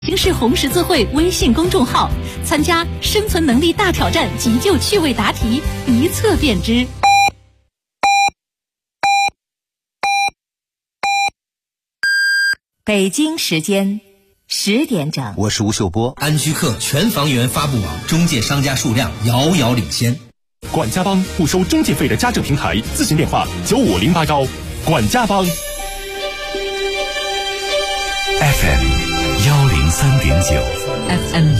形势红十字会微信公众号，参加生存能力大挑战急救趣味答题，一测便知。 北京时间10点整， 我是吴秀波。 安居客全房源发布网中介商家数量遥遥领先。 管家帮不收中介费的家政平台，咨询电话9508管家帮。 FM 103.9 FM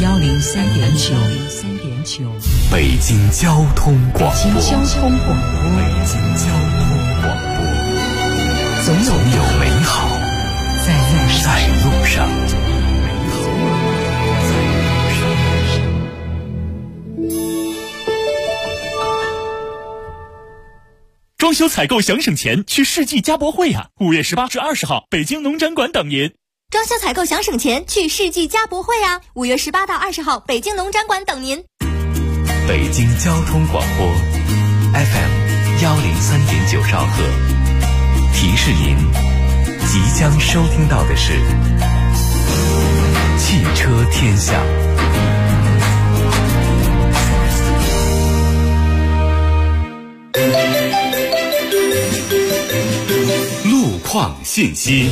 103.9， 北京交通广播。 北京交通广播，总有美好在路上。 装修采购想省钱，去世纪家博会呀！5月18至20号，北京农展馆等您。 装修采购想省钱，去世纪家博会啊！5月18到20号，北京农展馆等您。 北京交通广播 FM 103.9兆赫，提示您即将收听到的是汽车天下。路况信息。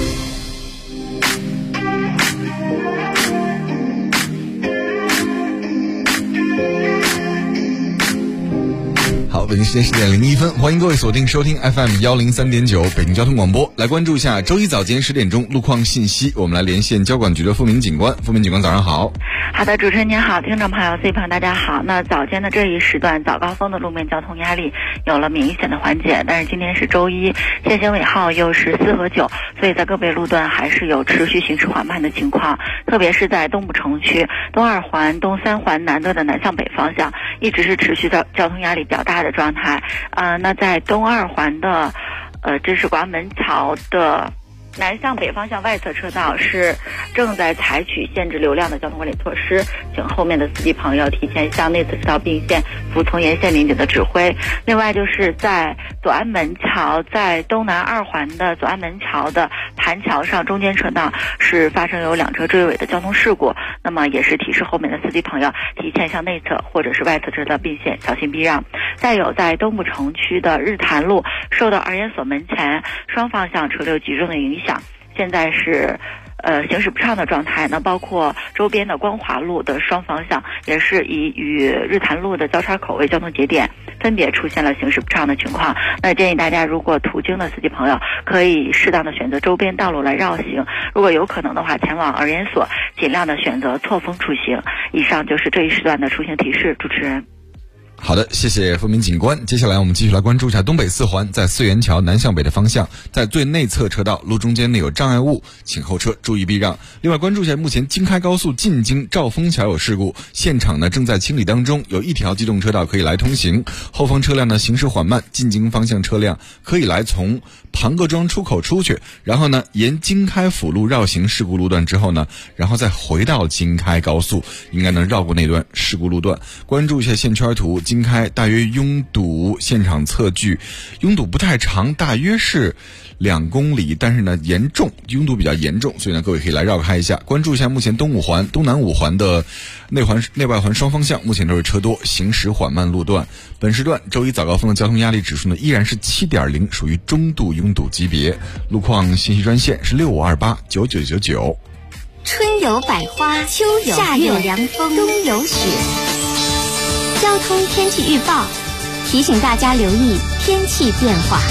好，北京时间10点01分，欢迎各位锁定收听 FM 103.9北京交通广播，来关注一下周一早间10点钟路况信息。我们来连线交管局的付明警官。付明警官，早上好。 好的，主持人您好，听众朋友 C 朋友大家好。那早间的这一时段早高峰的路面交通压力有了明显的缓解，但是今天是周一，限行尾号又是4和9，所以在个别路段还是有持续行驶缓慢的情况，特别是在东部城区东2环、东3环南段的南向北方向，一直是持续的交通压力比较大的状态。那在东2环的这是广安门桥的南向北方向外侧车道是正在采取限制流量的交通管理措施，请后面的司机朋友提前向内侧车道并线，服从沿线民警的指挥。另外就是在左安门桥，在东南2环的左安门桥的盘桥上中间车道是发生有2车追尾的交通事故，那么也是提示后面的司机朋友提前向内侧或者是外侧车道并线，小心避让。再有在东部城区的日坛路受到儿研所门前双方向车流集中的影响，现在是行驶不畅的状态呢，包括周边的光华路的双方向也是以与日坛路的交叉口为交通节点，分别出现了行驶不畅的情况。那建议大家如果途经的司机朋友可以适当的选择周边道路来绕行，如果有可能的话前往儿研所尽量的选择错峰出行。以上就是这一时段的出行提示，主持人。 好的，谢谢付明警官。接下来我们继续来关注一下东北4环在四元桥南向北的方向，在最内侧车道路中间内有障碍物，请后车注意避让。另外关注一下目前京开高速进京兆丰桥有事故，现场呢正在清理当中，有1条机动车道可以来通行，后方车辆呢行驶缓慢，进京方向车辆可以来从庞各庄出口出去，然后呢沿京开辅路绕行事故路段之后呢，然后再回到京开高速，应该能绕过那段事故路段。关注一下线圈图，京开大约拥堵，现场测距拥堵不太长，大约是2公里，但是呢严重，拥堵比较严重，所以呢各位可以来绕开一下。关注一下目前东5环、东南5环的内外环双方向目前都是车多，行驶缓慢路段。本时段周一早高峰的交通压力指数呢依然是7.0，属于中度拥堵级别。路况信息专线是65289999。 春有百花，秋有夏有凉风，冬有雪。交通天气预报提醒大家留意天气变化。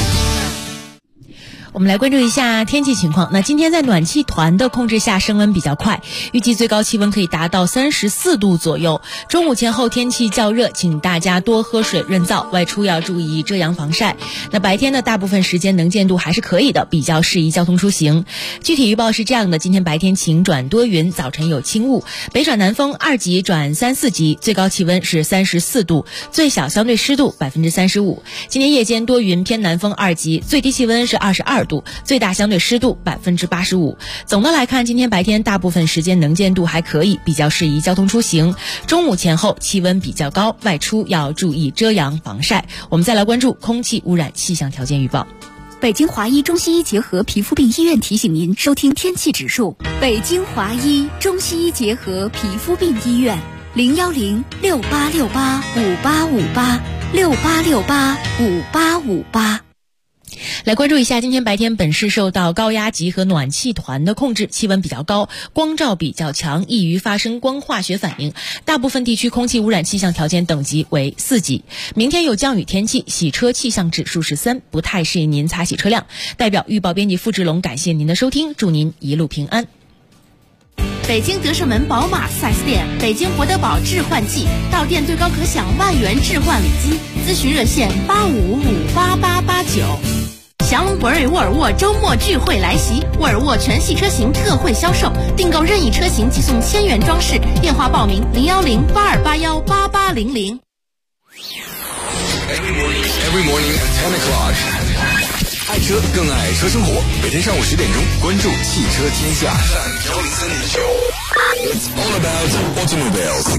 我们来关注一下天气情况。那今天在暖气团的控制下，升温比较快，预计最高气温可以达到34度左右。中午前后天气较热，请大家多喝水润燥，外出要注意遮阳防晒。那白天的大部分时间能见度还是可以的，比较适宜交通出行。具体预报是这样的：今天白天晴转多云，早晨有轻雾，北转南风2级转3、4级，最高气温是34度，最小相对湿度35%。今天夜间多云偏南风2级，最低气温是22度，最大相对湿度85%。总的来看，今天白天大部分时间能见度还可以，比较适宜交通出行。中午前后气温比较高，外出要注意遮阳防晒。我们再来关注空气污染气象条件预报。 北京华医中西医结合皮肤病医院提醒您收听天气指数。北京华医中西医结合皮肤病医院0106868585858。 来关注一下，今天白天本市受到高压极和暖气团的控制，气温比较高，光照比较强，易于发生光化学反应。大部分地区空气污染气象条件等级为4级。明天有降雨天气，洗车气象指数是3，不太适宜您擦洗车辆。代表预报编辑付志龙感谢您的收听，祝您一路平安。 北京德胜门宝马4S店，北京博德堡置换季，到店最高可享万元置换礼金，咨询热线85558889。祥龙博瑞沃尔沃周末聚会来袭，沃尔沃全系车型特惠销售，订购任意车型即送1000元装饰，电话报名01082818800。 Every morning at 10 o'clock， 爱车更爱车生活，每天上午10点钟，关注汽车天下。It's all about automobiles。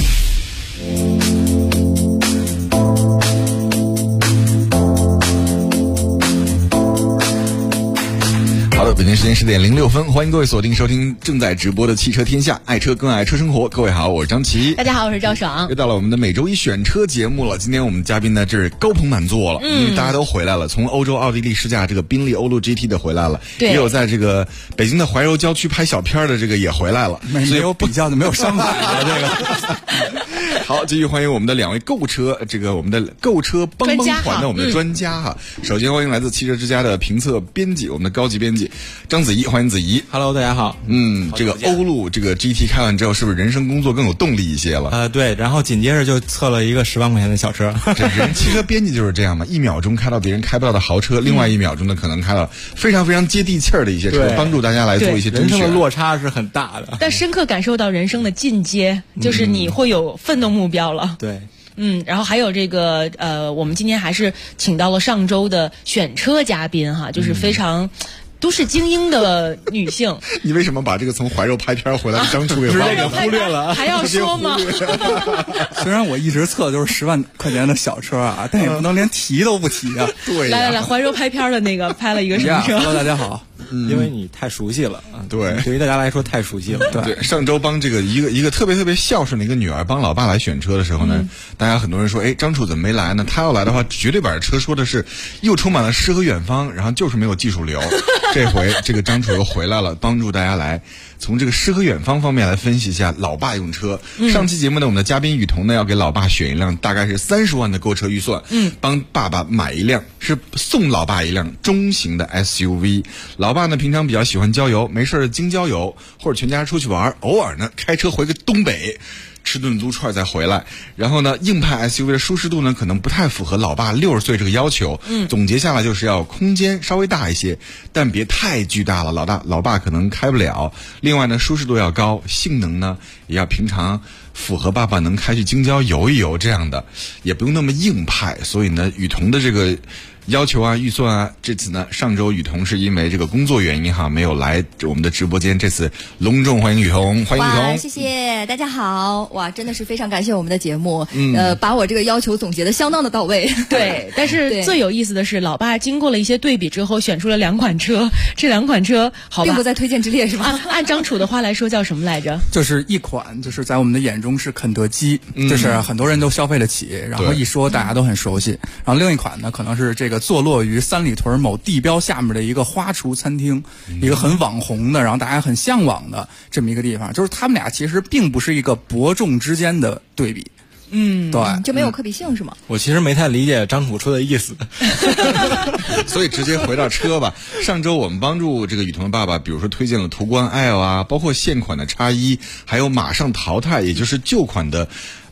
好的，北京时间10点06分，欢迎各位锁定收听正在直播的汽车天下，爱车更爱车生活。各位好，我是张琪。 大家好，我是赵爽。 又到了我们的每周一选车节目了。今天我们嘉宾呢，这是高朋满座了，因为大家都回来了，从欧洲奥地利试驾这个宾利欧陆 GT 的回来了，也有在这个北京的怀柔郊区拍小片的这个也回来了， 没有比较就没有伤害的这个。 好，继续欢迎我们的2位购车我们的购车帮帮团的我们的专家哈。首先欢迎来自汽车之家的评测编辑，我们的高级编辑张子怡，欢迎子怡。 Hello， 大家好。 这个欧陆这个 GT 开完之后，是不是人生工作更有动力一些了？ 对，然后紧接着就测了一个10万块钱的小车。 这人汽车编辑就是这样嘛，1秒钟开到别人开不到的豪车，另外1秒钟呢可能开到非常非常接地气儿的一些车，帮助大家来做一些甄选。 人生的落差是很大的， 但深刻感受到人生的进阶，就是你会有奋斗目标了。 对。 然后还有这个我们今天还是请到了上周的选车嘉宾哈，就是非常都市精英的女性。 你为什么把这个从怀柔拍片回来的张楚给忽略了？ 还要说吗？ 虽然我一直测就是10万块钱的小车啊，但也不能连提都不提啊。 对， 来，怀柔拍片的那个拍了一个什么车 ？Hello， 大家好。因为你太熟悉了，对于大家来说太熟悉了。 对，上周帮这个一个特别特别孝顺的一个女儿帮老爸来选车的时候呢，大家很多人说，张楚怎么没来呢？他要来的话，绝对把这车说的是又充满了诗和远方，然后就是没有技术流。这回这个张楚又回来了，帮助大家来从这个诗和远方方面来分析一下老爸用车。上期节目呢，我们的嘉宾雨桐呢要给老爸选一辆大概是30万的购车预算，帮爸爸买一辆，是送老爸一辆中型的 SUV。老爸呢平常比较喜欢郊游，没事京郊游或者全家出去玩，偶尔呢开车回个东北吃顿撸串再回来。然后呢，硬派 SUV 的舒适度呢可能不太符合老爸60岁这个要求。总结下来就是要空间稍微大一些，但别太巨大了，老爸可能开不了。另外呢，舒适度要高，性能呢也要平常符合爸爸能开去京郊游一游这样的，也不用那么硬派。所以呢，雨桐的这个要求啊，预算啊，这次呢，上周雨桐是因为这个工作原因哈，没有来我们的直播间。这次隆重欢迎雨桐，欢迎雨桐。 谢谢大家好，哇，真的是非常感谢我们的节目，把我这个要求总结的相当的到位。 对，但是最有意思的是，老爸经过了一些对比之后，选出了2款车，这2款车好吧， 并不在推荐之列是吧？ 按张楚的话来说，叫什么来着？ 就是一款，就是在我们的眼中是肯德基，就是很多人都消费得起，然后一说大家都很熟悉。然后另一款呢，可能是这个坐落于三里屯某地标下面的一个花厨餐厅，一个很网红的，然后大家很向往的这么一个地方。就是他们俩其实并不是一个伯仲之间的对比。对， 就没有可比性是吗？ 我其实没太理解张楚说的意思， 所以直接回到车吧。上周我们帮助这个雨桐的爸爸，比如说推荐了途观 L 啊，包括现款的X1，还有马上淘汰，也就是旧款的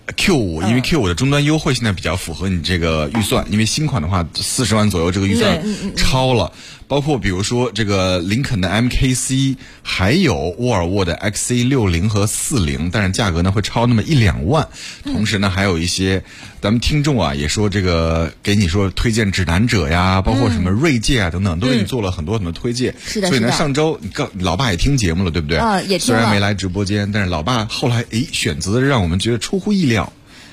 Q5，因为 Q5 的终端优惠现在比较符合你这个预算，因为新款的话40万左右这个预算超了。包括比如说这个林肯的 MKC， 还有沃尔沃的 XC60 和40，但是价格呢会超那么1-2万。同时呢还有一些咱们听众啊也说这个给你说推荐指南者呀，包括什么锐界啊等等，都给你做了很多很多推荐。 是的， 所以呢上周老爸也听节目了，对不对？ 也听了。 虽然没来直播间，但是老爸后来选择的让我们觉得出乎意料。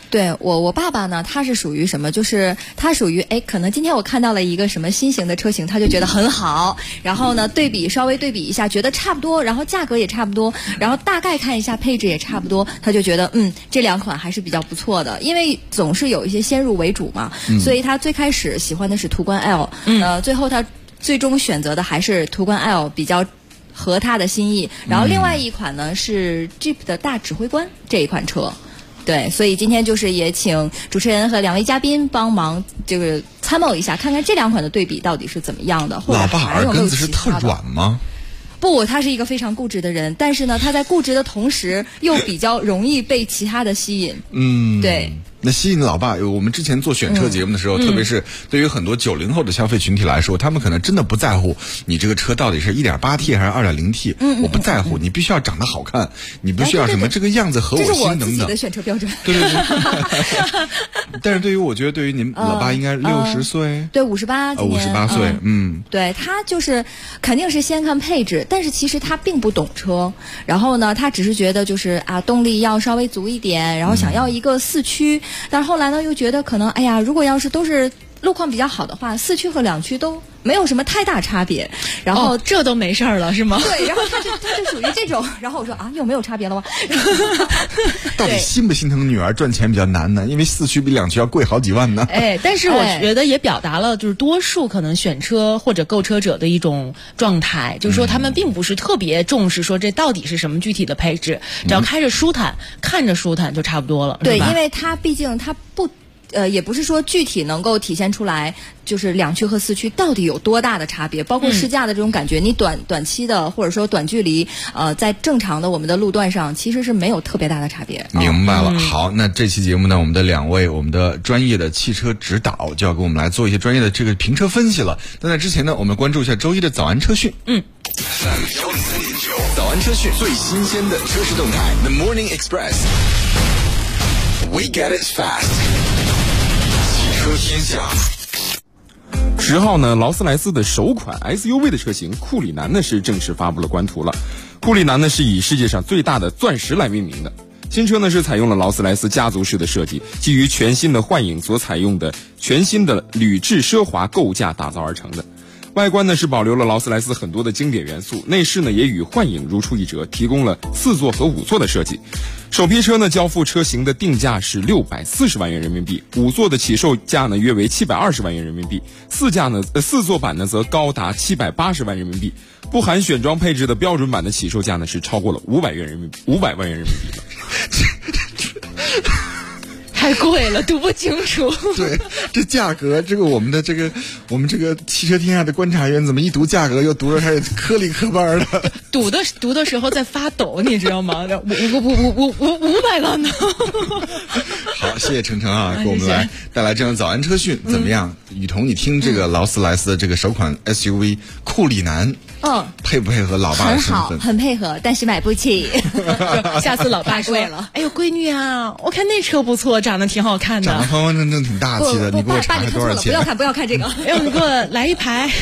对我爸爸呢，他是属于什么？就是他属于可能今天我看到了一个什么新型的车型，他就觉得很好，然后呢稍微对比一下，觉得差不多，然后价格也差不多，然后大概看一下配置也差不多，他就觉得这两款还是比较不错的，因为总是有一些先入为主嘛，所以他最开始喜欢的是途观 L，最后他最终选择的还是途观 L 比较合他的心意，然后另外一款呢是 Jeep 的大指挥官这一款车。对，所以今天就是也请主持人和两位嘉宾帮忙这个参谋一下，看看这两款的对比到底是怎么样的，或者老爸耳根子是特软吗？ 不，他是一个非常固执的人，但是呢，他在固执的同时又比较容易被其他的吸引。对。 那吸引老爸，我们之前做选车节目的时候，特别是对于很多90后的消费群体来说，他们可能真的不在乎你这个车到底是 1.8T 还是 2.0T，我不在乎，你必须要长得好看，你必须要什么这个样子合我心等等。 这是我自己的选车标准。 对。但是我觉得对于您老爸应该60岁， 对，58今年 58岁， 对，他就是肯定是先看配置，但是其实他并不懂车，然后呢，他只是觉得就是动力要稍微足一点，然后想要一个4驱。但是后来呢，又觉得可能，如果要是都是路况比较好的话，4驱和2驱都没有什么太大差别。然后这都没事儿了，是吗？ 对，然后他就属于这种。然后我说又没有差别了吗？ 到底心不心疼女儿赚钱比较难呢？因为4驱比2驱要贵好几万呢。 但是我觉得也表达了就是多数可能选车或者购车者的一种状态，就是说他们并不是特别重视说这到底是什么具体的配置，只要开着舒坦，看着舒坦就差不多了。 对，因为他毕竟他不。也不是说具体能够体现出来，就是2驱和4驱到底有多大的差别，包括试驾的这种感觉，你短期的或者说短距离，在正常的我们的路段上，其实是没有特别大的差别。 明白了。好，那这期节目呢，我们的2位我们的专业的汽车指导就要给我们来做一些专业的这个评车分析了。但在之前呢，我们关注一下周一的早安车讯。 早安车讯，最新鲜的车市动态 ，The Morning Express。We get it fast。汽车天下。 10号呢，劳斯莱斯的首款 SUV 的车型库里南呢是正式发布了官图了。库里南呢是以世界上最大的钻石来命名的。新车呢是采用了劳斯莱斯家族式的设计，基于全新的幻影所采用的全新的铝制奢华构架打造而成的。外观呢是保留了劳斯莱斯很多的经典元素，内饰呢也与幻影如出一辙，提供了4座和5座的设计。首批车呢交付车型的定价是640万元人民币，5座的起售价呢约为720万元人民币，4座版呢则高达780万人民币，不含选装配置的标准版的起售价呢是超过了500万元人民币了。 太贵了，读不清楚。 对，这价格，我们这个汽车天下的观察员怎么一读价格又读着还颗粒颗瓣的？ 读的时候在发抖，你知道吗？500万呢。 好，谢谢程程啊，给我们来带来这样早安车讯，怎么样？雨桐，你听这个劳斯莱斯的这个首款 SUV 库里南。配不配合老爸的身份？ 很好，很配合，但是买不起。 下次老爸说贵了。 哎呦，闺女啊，我看那车不错，长得挺好看的， 长得方方正正，挺大气的。你给我查看多少钱？ 不要看这个。 哎呦，你给我来一排。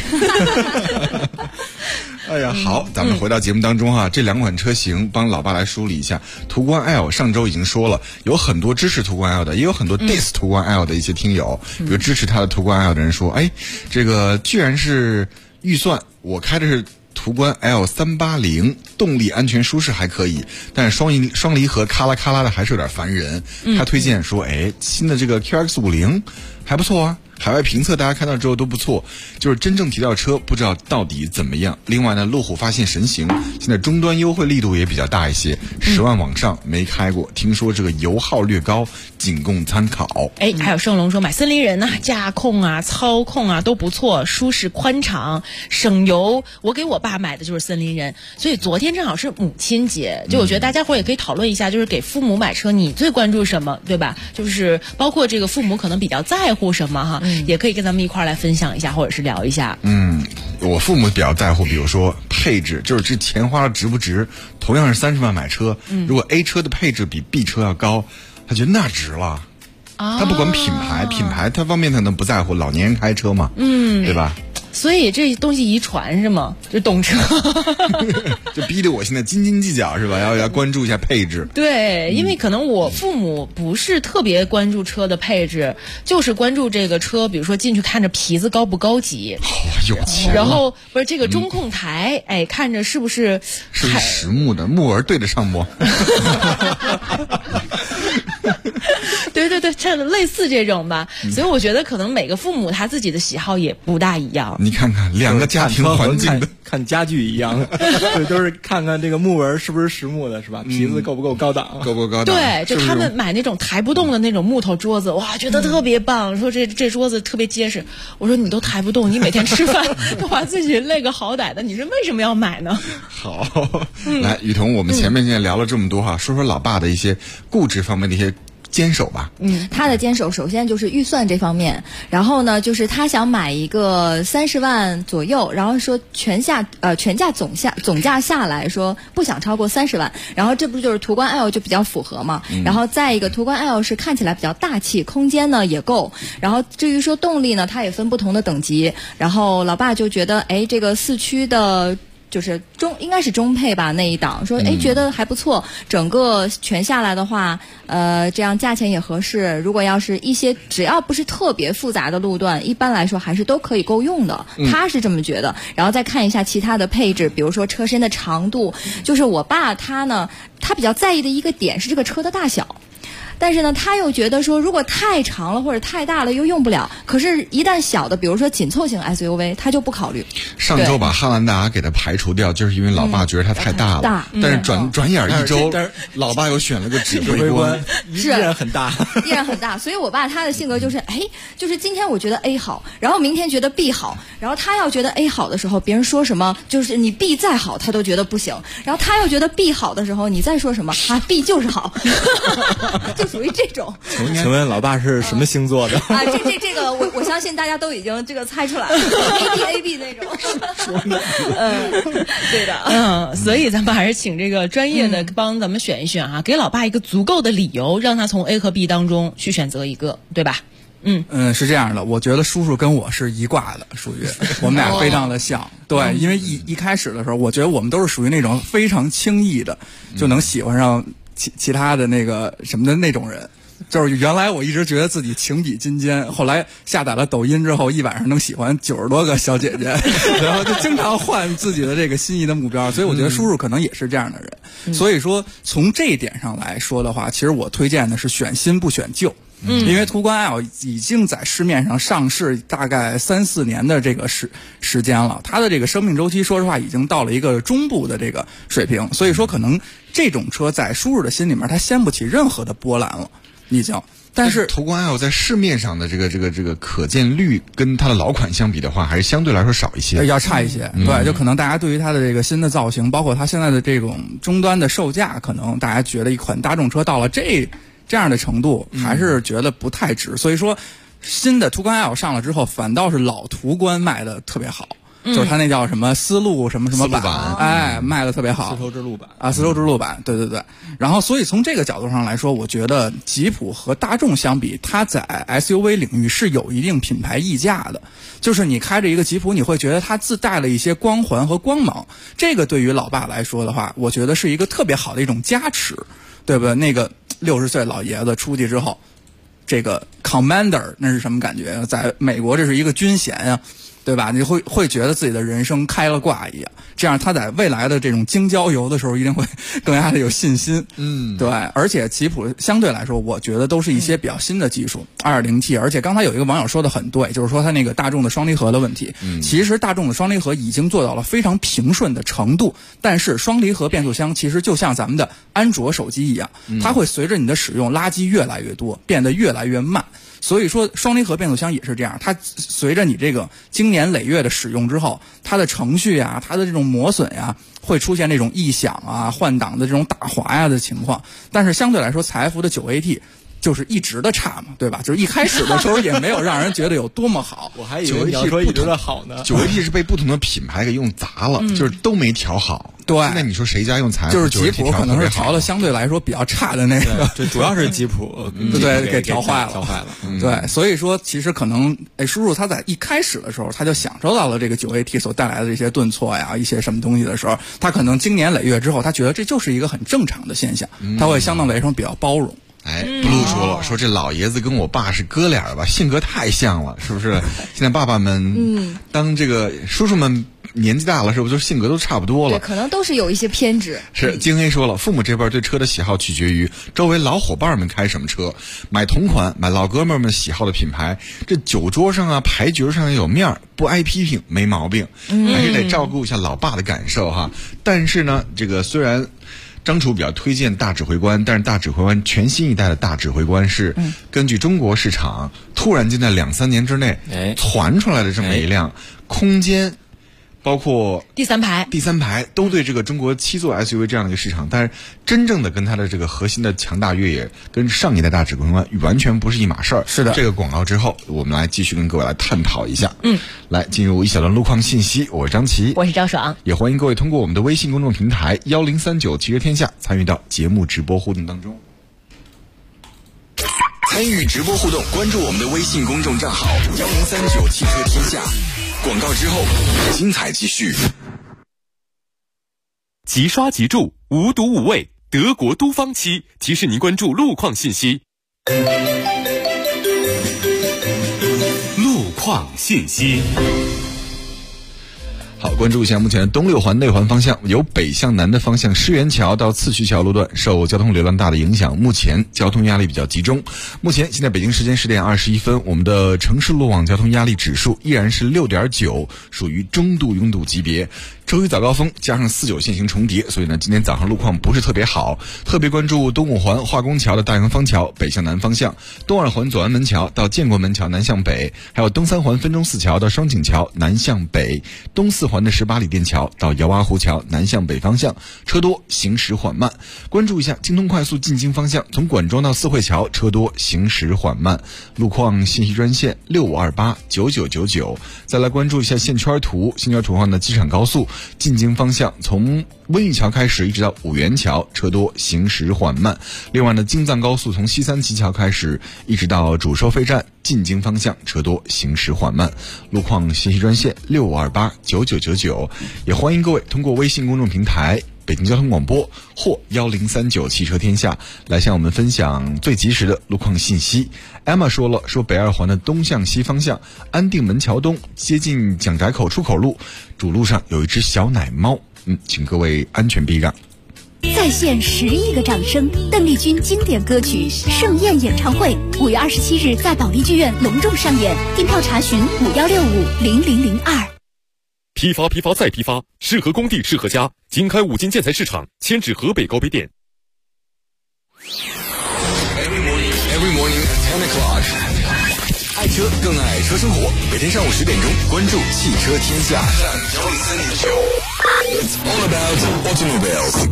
哎呀，好，咱们回到节目当中哈，这2款车型帮老爸来梳理一下。途观 L 上周已经说了，有很多支持途观 L 的，也有很多 diss 途观 L 的一些听友，比如支持他的途观 L 的人说，这个居然是预算，我开的是途观 L380，动力安全舒适还可以，但是双离合咔啦咔啦的还是有点烦人。他推荐说，新的这个 QX50还不错啊。海外评测大家看到之后都不错，就是真正提到车不知道到底怎么样。另外呢，路虎发现神行现在终端优惠力度也比较大一些，10万往上没开过，听说这个油耗略高，仅供参考。 还有盛龙说买森林人驾控啊、操控啊都不错，舒适宽敞省油。我给我爸买的就是森林人，所以昨天正好是母亲节，就我觉得大家伙也可以讨论一下，就是给父母买车你最关注什么，对吧？就是包括这个父母可能比较在乎什么哈。也可以跟咱们一块儿来分享一下，或者是聊一下。 我父母比较在乎，比如说配置，就是这钱花了值不值。同样是30万买车，如果 A 车的配置比 B 车要高，他觉得那值了。他不管品牌，他方面他能不在乎，老年人开车嘛，对吧？ 所以这东西遗传是吗？就懂车， 就逼得我现在斤斤计较是吧？要关注一下配置。 对，因为可能我父母不是特别关注车的配置，就是关注这个车，比如说进去看着皮子高不高级， 有钱。 然后不是这个中控台，哎，看着是不是实木的，木纹对得上不？ 对对对，这类似这种吧，所以我觉得可能每个父母他自己的喜好也不大一样。 你看看两个家庭环境的， 看家具一样，对，都是看看这个木纹是不是实木的，是吧？皮子够不够高档？ 够不够高档？ 对，就他们买那种抬不动的那种木头桌子，哇，觉得特别棒，说这桌子特别结实。我说你都抬不动，你每天吃饭都把自己累个好歹的，你说为什么要买呢？ 好，来，雨桐，我们前面现在聊了这么多哈，说说老爸的一些固执方面的一些坚守吧。 他的坚守首先就是预算这方面，然后呢，就是他想买一个30万左右，然后说全价总价下来说不想超过30万，然后这不就是途观 L 就比较符合嘛。然后再一个途观 L 是看起来比较大气，空间呢也够，然后至于说动力呢，它也分不同的等级，然后老爸就觉得这个4驱的就是应该是中配吧那一档，说觉得还不错，整个全下来的话，这样价钱也合适。如果要是一些只要不是特别复杂的路段，一般来说还是都可以够用的，他是这么觉得。然后再看一下其他的配置，比如说车身的长度，就是我爸他比较在意的一个点是这个车的大小。但是呢，他又觉得说，如果太长了或者太大了又用不了。可是，一旦小的，比如说紧凑型 SUV， 他就不考虑。 上周把汉兰达给他排除掉，就是因为老爸觉得它太大了。但是转眼一周，老爸又选了个指挥官， 依然很大， 依然很大。所以我爸他的性格就是，就是今天我觉得 A 好，然后明天觉得 B 好，然后他要觉得 A 好的时候，别人说什么，就是你 B 再好，他都觉得不行。然后他又觉得 B 好的时候，你再说什么，B 就是好。属于这种。 请问老爸是什么星座的？ 这个我相信大家都已经这个猜出来了，A B 那种。对的。 所以咱们还是请这个专业的帮咱们选一选啊，给老爸一个足够的理由，让他从 A 和 B 当中去选择一个，对吧？ 是这样的，我觉得叔叔跟我是一挂的，属于我们俩非常的像。对，因为一开始的时候，我觉得我们都是属于那种非常轻易的就能喜欢上其他的那个什么的那种人。就是原来我一直觉得自己情比金坚，后来下载了抖音之后，一晚上能喜欢90多个小姐姐，然后就经常换自己的这个心仪的目标。所以我觉得叔叔可能也是这样的人。所以说从这一点上来说的话，其实我推荐的是选新不选旧。因为途观 L 已经在市面上上市大概3-4年的这个时间了，它的这个生命周期说实话已经到了一个中部的这个水平，所以说可能这种车在叔叔的心里面它掀不起任何的波澜了，已经。但是途观 L 在市面上的这个可见率跟它的老款相比的话，还是相对来说少一些， 要差一些。对，就可能大家对于它的这个新的造型，包括它现在的这种终端的售价，可能大家觉得一款大众车到了这样的程度，还是觉得不太值。所以说，新的途观 L 上了之后，反倒是老途观卖的特别好。就是它那叫什么丝路什么什么版，卖的特别好， 丝绸之路版啊，丝绸之路版，对。然后，所以从这个角度上来说，我觉得吉普和大众相比，它在 SUV 领域是有一定品牌溢价的。就是你开着一个吉普，你会觉得它自带了一些光环和光芒，这个对于老爸来说的话，我觉得是一个特别好的一种加持，对吧？那个60岁老爷子出去之后，这个 Commander 那是什么感觉？在美国这是一个军衔啊。对吧？你会觉得自己的人生开了挂一样，这样他在未来的这种京郊游的时候一定会更加的有信心。对。而且吉普相对来说，我觉得都是一些比较新的技术，2.0T。而且刚才有一个网友说的很对，就是说他那个大众的双离合的问题。其实大众的双离合已经做到了非常平顺的程度，但是双离合变速箱其实就像咱们的安卓手机一样，它会随着你的使用垃圾越来越多，变得越来越慢。所以说双离合变速箱也是这样，它随着你这个经年累月的使用之后，它的程序啊，它的这种磨损呀，会出现这种异响啊、换挡的这种打滑呀的情况。但是相对来说，采埃孚的9AT 就是一直的差嘛，对吧？就是一开始的时候也没有让人觉得有多么好。 我还以为你要说一直的好呢。 9AT 是被不同的品牌给用砸了，就是都没调好。 对， 现在你说谁家用材料？ 就是吉普可能是调的相对来说比较差的那个， 对，主要是吉普， 对，给调坏了， 调坏了。 对，所以说其实可能，叔叔他在一开始的时候他就享受到了这个9AT所带来的这些顿挫呀，一些什么东西的时候，他可能经年累月之后，他觉得这就是一个很正常的现象，他会相对来说比较包容。 Blue 说了，说这老爷子跟我爸是哥俩吧，性格太像了，是不是？现在爸爸们，当这个叔叔们年纪大了，是不是就性格都差不多了？ 对，可能都是有一些偏执。 是，京黑说了，父母这辈对车的喜好取决于周围老伙伴们开什么车，买同款，买老哥们喜好的品牌，这酒桌上啊，牌局上有面儿，不挨批评没毛病，还是得照顾一下老爸的感受哈。但是呢，这个虽然张楚比较推荐大指挥官，但是大指挥官全新一代的大指挥官是根据中国市场突然间在2-3年之内传出来的这么一辆空间，包括第三排都对这个中国7座 SUV 这样的一个市场，但是真正的跟它的这个核心的强大越野跟上一代大指挥官完全不是一码事儿。 是的， 这个广告之后，我们来继续跟各位来探讨一下。来进入一小段路况信息，我是张琪， 我是赵爽， 也欢迎各位通过我们的微信公众平台1039汽车天下参与到节目直播互动当中。 参与直播互动，关注我们的微信公众账号1039汽车天下。广告之后，精彩继续。 即刷即住，无毒无味，德国都方漆提示您关注路况信息。路况信息。 好，关注一下目前东六环内环方向由北向南的方向狮园桥到四渠桥路段受交通流量大的影响，目前交通压力比较集中。目前现在北京时间10点21分，我们的城市路网交通压力指数依然是6.9，属于中度拥堵级别。周一早高峰加上49限行重叠，所以呢今天早上路况不是特别好，特别关注东五环化工桥的大洋坊桥北向南方向，东二环左安门桥到建国门桥南向北，还有东三环分钟寺桥到双井桥南向北，东四环的18里店桥到姚洼湖桥南向北方向车多行驶缓慢。关注一下京通快速进京方向，从管庄到四惠桥车多行驶缓慢。路况信息专线65289999。再来关注一下线圈图上的机场高速进京方向，从温榆桥开始一直到五元桥车多行驶缓慢。另外呢，京藏高速从西三旗桥开始一直到主收费站进京方向车多行驶缓慢。路况信息专线65289999。也欢迎各位通过微信公众平台北京交通广播或1039汽车天下来向我们分享最及时的路况信息。Emma 说了，说北二环的东向西方向安定门桥东接近蒋宅口出口路主路上有一只小奶猫，请各位安全避让。 再现10亿个掌声，邓丽君经典歌曲《盛宴》演唱会5月27日在保利剧院隆重上演，订票查询51650002。 批发批发再批发，适合工地适合家。经开5金建材市场迁至河北高碑店。 Every morning at 10 o'clock， 爱车更爱车生活。每天上午10点钟，关注汽车天下。It's all about automobiles。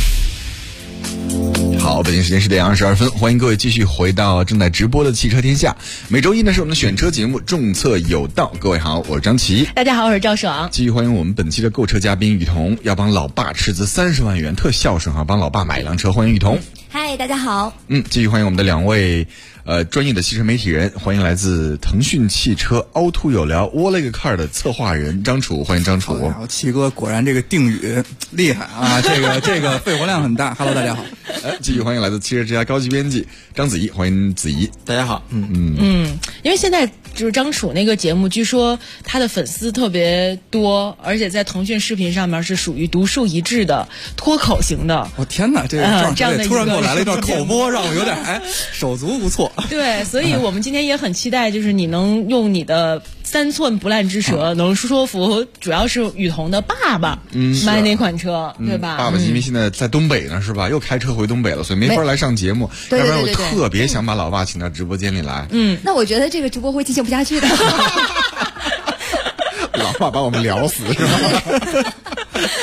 好，北京时间10点22分，欢迎各位继续回到正在直播的汽车天下。每周一呢是我们的选车节目重策有道。各位好，我是张琪。 大家好，我是赵爽。 继续欢迎我们本期的购车嘉宾雨桐，要帮老爸斥资30万元，特孝顺哈，帮老爸买一辆车。欢迎雨桐。 嗨，大家好。 继续欢迎我们的2位专业的汽车媒体人，欢迎来自腾讯汽车凹凸有聊我勒个 car 的策划人张楚，欢迎张楚。 然后七哥果然这个定语厉害啊，这个肺活量很大。Hello， 大家好。 继续欢迎来自汽车之家高级编辑张子怡，欢迎子怡。 大家好。 因为现在就是张楚那个节目，据说他的粉丝特别多，而且在腾讯视频上面是属于独树一帜的脱口型的。 我天哪，这样的突然给我来了一段口播，让我有点手足无措。 对，所以我们今天也很期待，就是你能用你的3寸不烂之舌，能说服主要是雨桐的爸爸买哪款车，对吧？ 爸爸因为现在在东北呢，是吧？又开车回东北了，所以没法来上节目。要不然我特别想把老爸请到直播间里来。 那我觉得这个直播会进行不下去的。 老爸把我们聊死是吧？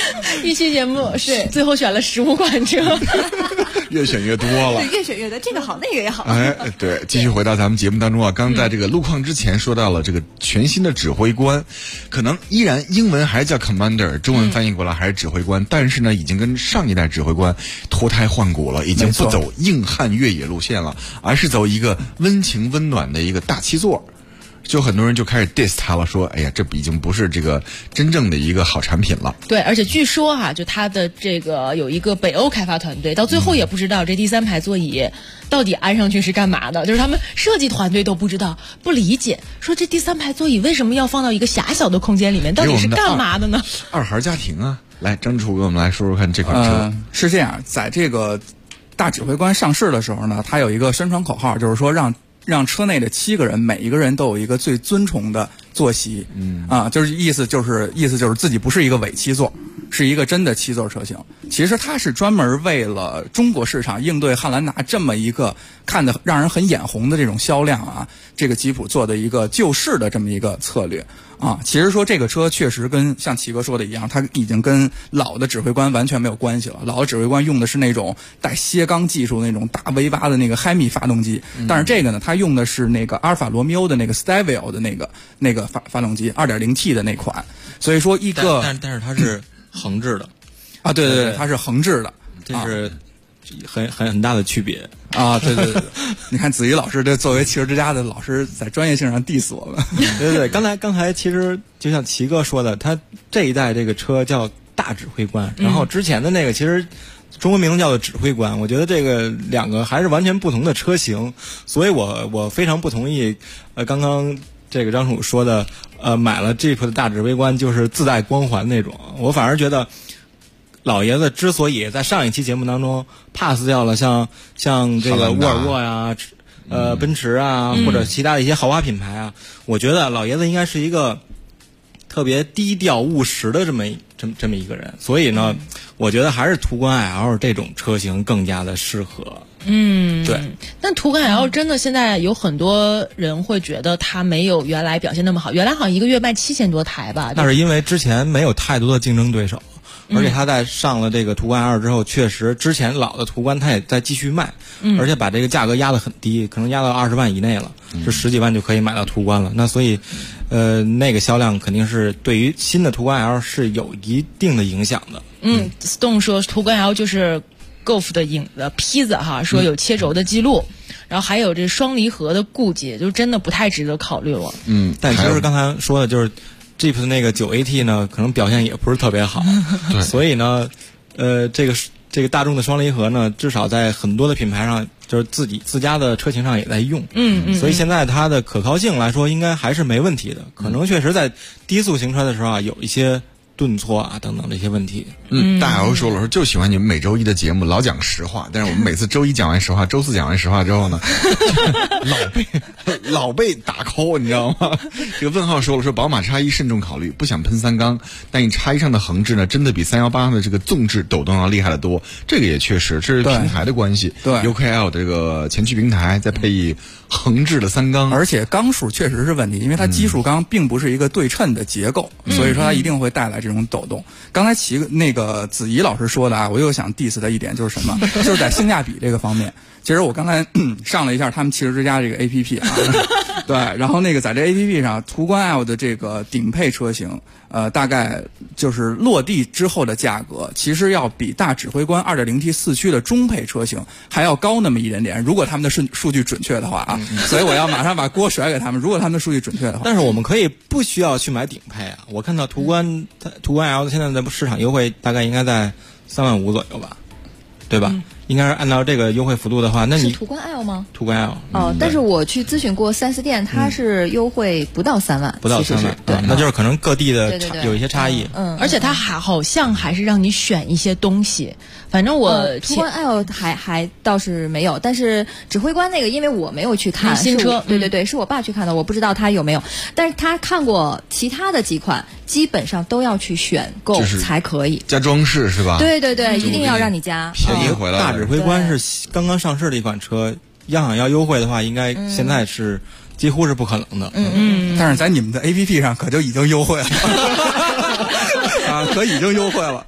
一期节目是最后选了15款车， 越选越多了， 对，越选越多，这个好，那个也好。 哎，对，继续回到咱们节目当中啊，刚在这个路况之前说到了这个全新的指挥官，可能依然英文还叫 commander， 中文翻译过来还是指挥官，但是呢，已经跟上一代指挥官脱胎换骨了，已经不走硬汉越野路线了，而是走一个温情温暖的一个大七座。就很多人就开始 diss 他了，说哎呀，这已经不是这个真正的一个好产品了。 对，而且据说哈，就他的这个有一个北欧开发团队，到最后也不知道这第3排座椅到底安上去是干嘛的，就是他们设计团队都不知道，不理解，说这第3排座椅为什么要放到一个狭小的空间里面，到底是干嘛的呢？ 二孩家庭啊，来，张志楚给我们来说说看这款车。 是这样，在这个大指挥官上市的时候呢，它有一个宣传口号，就是说让车内的7个人每一个人都有一个最尊崇的坐席，就是意思就是自己不是一个伪7座，是一个真的7座车型。其实它是专门为了中国市场应对汉兰达这么一个看得让人很眼红的这种销量啊，这个吉普做的一个救市的这么一个策略啊。其实说这个车确实跟像齐哥说的一样，它已经跟老的指挥官完全没有关系了。老的指挥官用的是那种带楔缸技术那种大 V8 的那个 Hemi 发动机，但是这个呢，它用的是那个阿尔法罗密欧的那个 Stelvio 的那个发动机 2.0T 的那款。所以说一个但是它是横置的啊，对，它是横置的， 这是很大的区别啊！对，你看子怡老师这作为汽车之家的老师，在专业性上 diss 我们。 对，刚才其实就像齐哥说的，他这一代这个车叫大指挥官，然后之前的那个其实中文名叫做指挥官，我觉得这个两个还是完全不同的车型，所以我非常不同意刚刚这个张楚说的买了 Jeep 的大指挥官就是自带光环那种。我反而觉得老爷子之所以在上一期节目当中 pass 掉了像这个沃尔沃呀、奔驰啊或者其他的一些豪华品牌啊，我觉得老爷子应该是一个特别低调务实的这么一个人，所以呢，我觉得还是途观 L 这种车型更加的适合。对。 但途观 L 真的现在有很多人会觉得它没有原来表现那么好，原来好像一个月卖7000多台吧。 那是因为之前没有太多的竞争对手。而且他在上了这个途观 L 之后，确实之前老的途观他也在继续卖，而且把这个价格压得很低，可能压到20万以内了，就10几万就可以买到途观了。那所以，那个销量肯定是对于新的途观 L 是有一定的影响的。 Stone 说途观 L 就是 Golf 的坯子哈，说有切轴的记录，然后还有这双离合的顾忌，就真的不太值得考虑了。 但其实刚才说的就是。Jeep 的那个9AT 呢，可能表现也不是特别好，所以呢，这个大众的双离合呢，至少在很多的品牌上，就是自家的车型上也在用，所以现在它的可靠性来说，应该还是没问题的。可能确实在低速行车的时候啊，有一些顿挫啊等等这些问题。 大 L 说了，说就喜欢你们每周一的节目老讲实话，但是我们每次周一讲完实话，周4讲完实话之后呢，老被打 call， 你知道吗？这个问号说了，说宝马X1慎重考虑，不想喷3缸，但你X1上的横置呢，真的比318上的这个纵置抖动要厉害得多。这个也确实，这是平台的关系。 对 UKL 这个前驱平台再配以横置的3缸， 而且缸数确实是问题，因为它基数缸并不是一个对称的结构，所以说它一定会带来这种抖动。刚才子怡老师说的啊，我又想 diss 的一点就是什么？就是在性价比这个方面。其实我刚才上了一下他们汽车之家这个 APP 啊，对，然后在这 APP 上，途观 L 的这个顶配车型，大概就是落地之后的价格，其实要比大指挥官 2.0T 4驱的中配车型还要高那么一点点。如果他们的数据准确的话啊，所以我要马上把锅甩给他们。如果他们的数据准确的话， 但是我们可以不需要去买顶配啊。我看到途观 L 现在的市场优惠大概应该在3万5左右吧，对吧？应该是按照这个优惠幅度的话，那你是途观 L 吗？ 途观 L 但是我去咨询过4S店，它是优惠不到3万， 不到3万，对，那就是可能各地的有一些差异。 而且它好像还是让你选一些东西。反正我途观 L 还倒是没有，但是指挥官那个，因为我没有去看新车， 对，是我爸去看的，我不知道他有没有，但是他看过其他的几款，基本上都要去选购才可以， 加装饰是吧？ 对，一定要让你加。 便宜回来。 大指挥官是刚刚上市的一款车，要优惠的话，应该现在是几乎是不可能的。 但是在你们的 APP 上可就已经优惠了。可已经优惠了，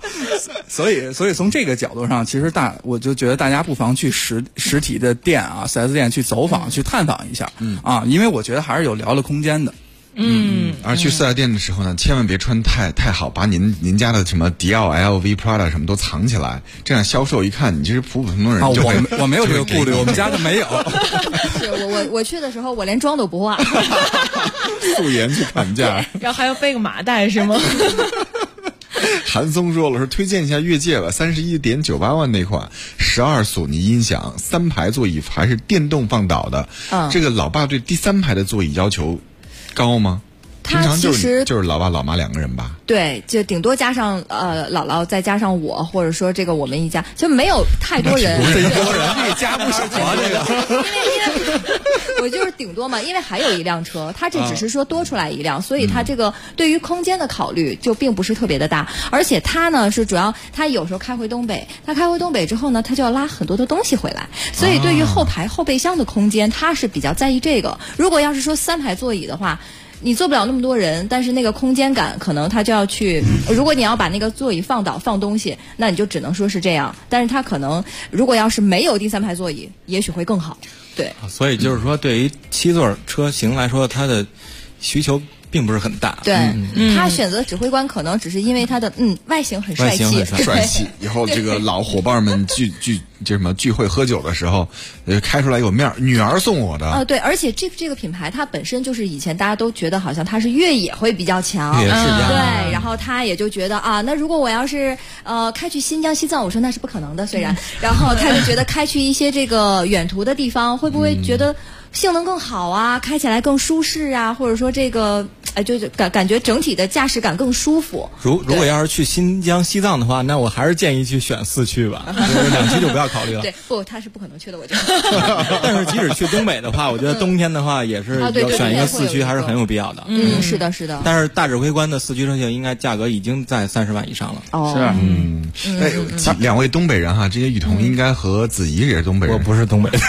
所以从这个角度上，其实我就觉得大家不妨去实体的店啊 4S 店去走访，去探访一下，因为我觉得还是有聊的空间的。 而去4S店的时候呢，千万别穿太好，把您家的什么迪奥、LV、Prada 什么都藏起来，这样销售一看你这是普通人就会我没有这个顾虑，我们家就没有。 是我去的时候，我连妆都不化， 素颜去砍价， 然后还要背个麻袋是吗？ 韩松说了，说推荐一下越界吧，31.98万那款12索尼音响，3排座椅还是电动放倒的。这个老爸对第3排的座椅要求高吗？平常就是老爸老妈2个人吧？ 对，就顶多加上姥姥再加上我，或者说这个我们一家就没有太多人。 多人，这个家不小啊，这个。 因为我就是顶多嘛，因为还有一辆车，它这只是说多出来一辆，所以它这个对于空间的考虑就并不是特别的大，而且它呢是主要它有时候开回东北，它开回东北之后呢，它就要拉很多的东西回来，所以对于后备箱的空间，它是比较在意这个。如果要是说3排座椅的话，你坐不了那么多人，但是那个空间感可能他就要去，如果你要把那个座椅放倒放东西，那你就只能说是这样，但是他可能如果要是没有第3排座椅，也许会更好。对， 所以就是说对于7座车型来说，它的需求并不是很大。 对，他选择指挥官可能只是因为他的外形很帅气， 帅气。以后这个老伙伴们聚会喝酒的时候，开出来有面，女儿送我的。 对，而且这个品牌它本身就是以前大家都觉得好像它是越野会比较强， 越野世家。 对，然后他也就觉得那如果我要是开去新疆西藏，我说那是不可能的，虽然，然后他就觉得开去一些这个远途的地方，会不会觉得性能更好啊，开起来更舒适啊，或者说这个就是感觉整体的驾驶感更舒服。 如果要是去新疆西藏的话，那我还是建议去选4驱吧，2驱就不要考虑了。 对，他是不可能去的，我觉得。 但是即使去东北的话，我觉得冬天的话也是要选一个4驱，还是很有必要的。 是的。 但是大指挥官的4驱车型应该价格已经在30万以上了。 是，两位东北人哈，这些雨桐应该和子怡也是东北人。 我不是东北的。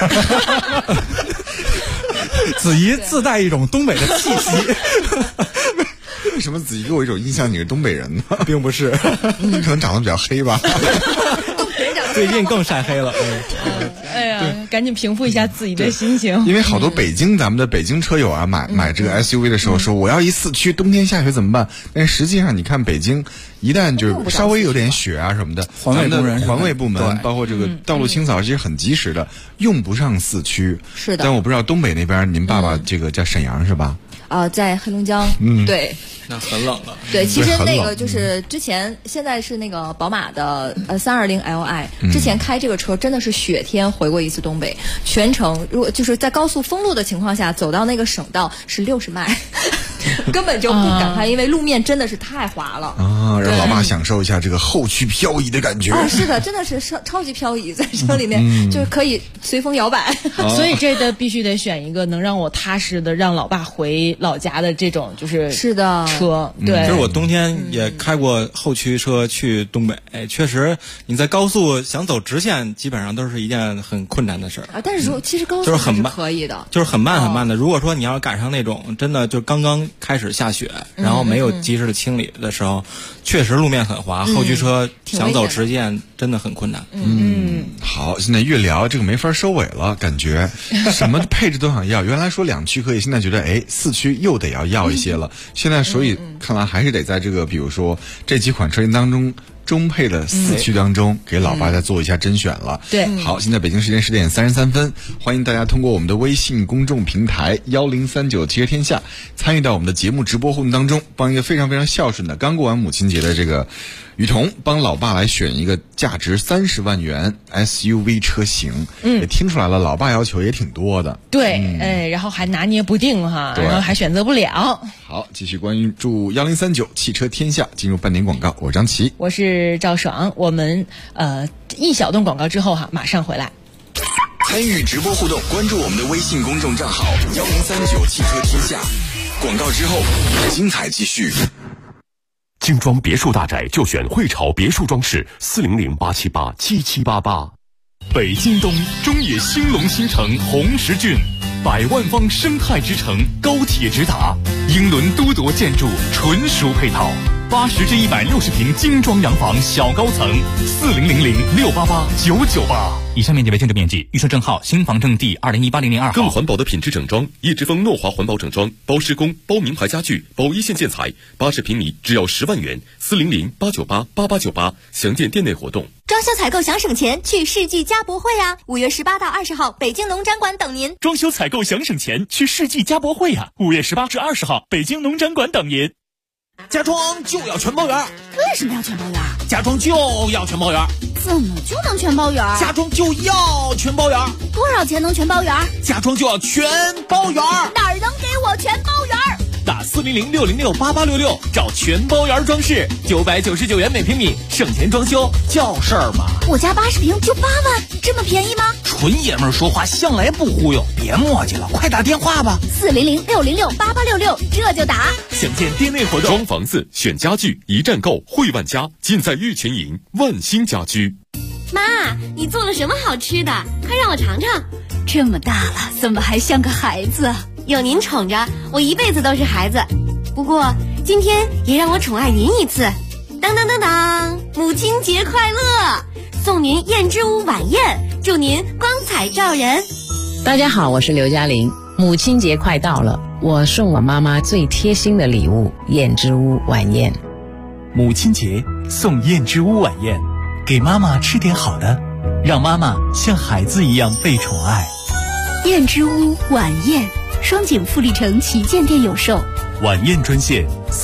子怡自带一种东北的气息。 为什么子怡给我一种印象你是东北人呢？ 并不是， 你可能长得比较黑吧。 最近更晒黑了。 哎呀，赶紧平复一下自己的心情。 因为好多咱们的北京车友啊，买这个 SUV 的时候说我要一4驱，冬天下雪怎么办？但实际上你看北京，一旦就是稍微有点雪啊什么的， 环卫部门包括这个道路清扫，其实很及时的，用不上4驱。 是的。 但我不知道东北那边，您爸爸这个叫沈阳是吧？ 在黑龙江。对。 那很冷了。 对，其实那个就是现在是那个宝马的320 Li，之前开这个车真的是雪天回过一次东北，全程如果就是在高速封路的情况下走到那个省道是60迈。根本就不敢开，因为路面真的是太滑了让老爸享受一下这个后驱漂移的感觉。 是的，真的是超级漂移，在车里面就是可以随风摇摆。 所以这必须得选一个能让我踏实的让老爸回老家的这种就是车。对， 其实我冬天也开过后驱车去东北，确实你在高速想走直线，基本上都是一件很困难的事儿。 但是其实高速是可以的， 就是很慢的。如果说你要赶上那种真的就刚刚开始下雪，然后没有及时的清理的时候，确实路面很滑，后驱车想走直线真的很困难。 好，现在越聊这个没法收尾了，感觉什么配置都想要。原来说2驱可以，现在觉得4驱又得要一些了。现在所以看来还是得在这个比如说这几款车型当中中配的4驱当中，给老爸再做一下甄选了。 对， 好，现在北京时间10点33分，欢迎大家通过我们的微信公众平台1039汽车天下参与到我们的节目直播互动当中，帮一个非常非常孝顺的刚过完母亲节的这个雨桐帮老爸来选一个价值30万元 SUV 车型。也听出来了，老爸要求也挺多的。 对，然后还拿捏不定哈，然后还选择不了。 好，继续关注1039汽车天下，进入半点广告。我是张琪， 我是赵爽。我们一小段广告之后马上回来。 参与直播互动，关注我们的微信公众账号1039汽车天下。广告之后，精彩继续。 精装别墅大宅就选汇潮别墅装饰，400-878-7788。北京东中野兴隆新城红石郡，100万方生态之城，高铁直达，英伦都铎建筑纯属配套。 ，80至160平精装洋房小高层，4000688998。以上面积为建筑面积，预售证号新房证第20180002号。 更环保的品质整装，叶之峰诺华环保整装，包施工、包名牌家具、包一线建材，80平米只要10万元，4008988898，详见店内活动。 装修采购想省钱，去世纪家博会啊！5月18到20号，北京农展馆等您。 装修采购想省钱，去世纪家博会啊！5月18至20号，北京农展馆等您。 家装就要全包圆。 为什么要全包圆？ 家装就要全包圆。 怎么就能全包圆？ 家装就要全包圆。 多少钱能全包圆？ 家装就要全包圆。 哪儿能给我全包圆？ 打400-606-8866找全包圆装饰，999元每平米，省钱装修叫事儿嘛。 我家80平就8万，这么便宜吗？ 纯爷们儿说话向来不忽悠，别磨叽了，快打电话吧。 400-606-8866，这就打。 详见店内活动。 装房子选家具，一站购汇万家，尽在玉泉营万兴家居。 妈，你做了什么好吃的？快让我尝尝。 这么大了，怎么还像个孩子？ 有您宠着，我一辈子都是孩子。不过今天也让我宠爱您一次。当当当当，母亲节快乐！送您燕之屋晚宴，祝您光彩照人。 大家好，我是刘嘉玲。母亲节快到了，我送我妈妈最贴心的礼物——燕之屋晚宴。 母亲节送燕之屋晚宴，给妈妈吃点好的，让妈妈像孩子一样被宠爱。 燕之屋晚宴，双井富力城旗舰店有售。 晚宴专线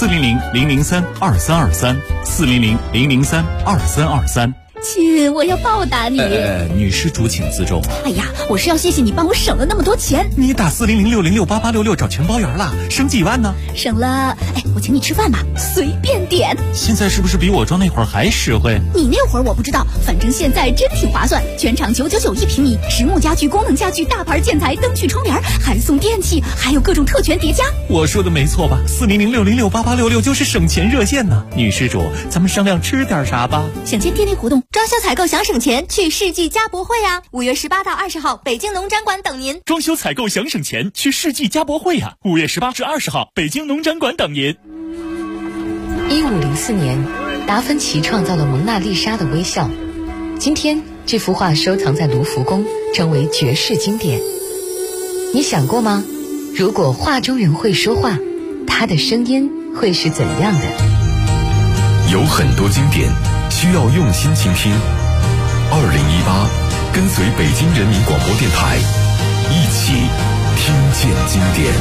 400-003-2323，400-003-2323。 亲，我要报答你。 女施主请自重。 哎呀，我是要谢谢你帮我省了那么多钱。 你打400-606-8866找全包圆了，省几万呢？ 省了，我请你吃饭吧，随便点。 现在是不是比我装那会儿还实惠？ 你那会儿我不知道，反正现在真挺划算，全场999一平米，实木家具、功能家具、大牌建材、灯具、窗帘，还送电器，还有各种特权叠加。 我说的没错吧？400-606-8866就是省钱热线呢。女施主，咱们商量吃点啥吧。 想见店内活动。装修采购想省钱，去世纪家博会啊！5月18到20号，北京农展馆等您。 装修采购想省钱，去世纪家博会啊！5月18至20号，北京农展馆等您。 1504年，达芬奇创造了蒙娜丽莎的微笑。今天，这幅画收藏在卢浮宫，成为绝世经典。你想过吗？如果画中人会说话，他的声音会是怎样的？ 有很多经典需要用心倾听。2018，跟随北京人民广播电台，一起听见经典。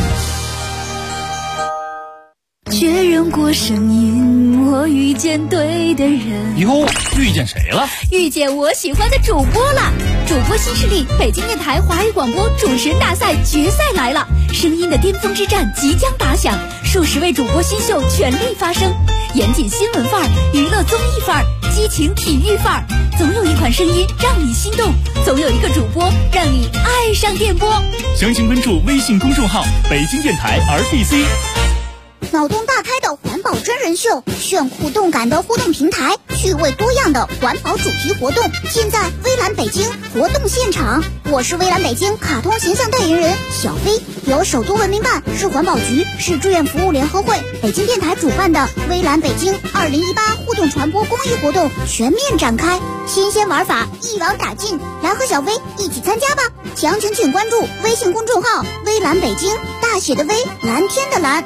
确认过声音，我遇见对的人。 哟，遇见谁了？ 遇见我喜欢的主播了。主播新势力，北京电台华语广播主持人大赛决赛来了，声音的巅峰之战即将打响，数十位主播新秀全力发声，严谨新闻范儿，娱乐综艺范儿，激情体育范儿，总有一款声音让你心动，总有一个主播让你爱上电波。 详情关注微信公众号北京电台 RTC。 脑洞大开的环保真人秀，炫酷动感的互动平台，趣味多样的环保主题活动，尽在微蓝北京活动现场。我是微蓝北京卡通形象代言人小飞，由首都文明办、市环保局、市志愿服务联合会、北京电台主办的微蓝北京2018互动传播公益活动全面展开，新鲜玩法一网打尽，来和小飞一起参加吧！详情请关注微信公众号微蓝北京，大写的微，蓝天的蓝。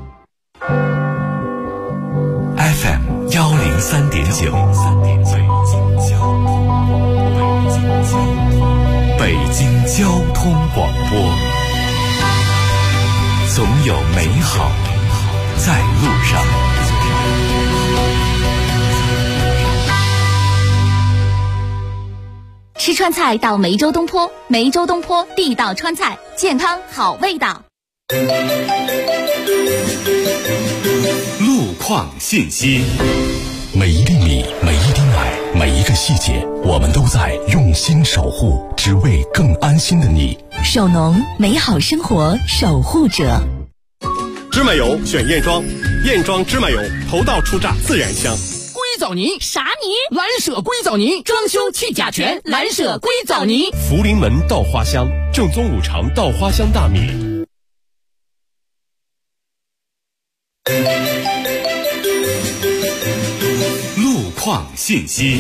FM 103.9，北京交通广播，总有美好在路上。 吃川菜到梅州东坡，梅州东坡地道川菜，健康好味道。 路况信息。 每一粒米，每一滴奶，每一个细节，我们都在用心守护，只为更安心的你。 守农，美好生活守护者。 芝麻油选燕庄，燕庄芝麻油头道出榨，自然香。 硅藻泥啥泥？ 蓝舍硅藻泥，装修去甲醛，蓝舍硅藻泥。 福临门稻花香，正宗五常稻花香大米。 况信息。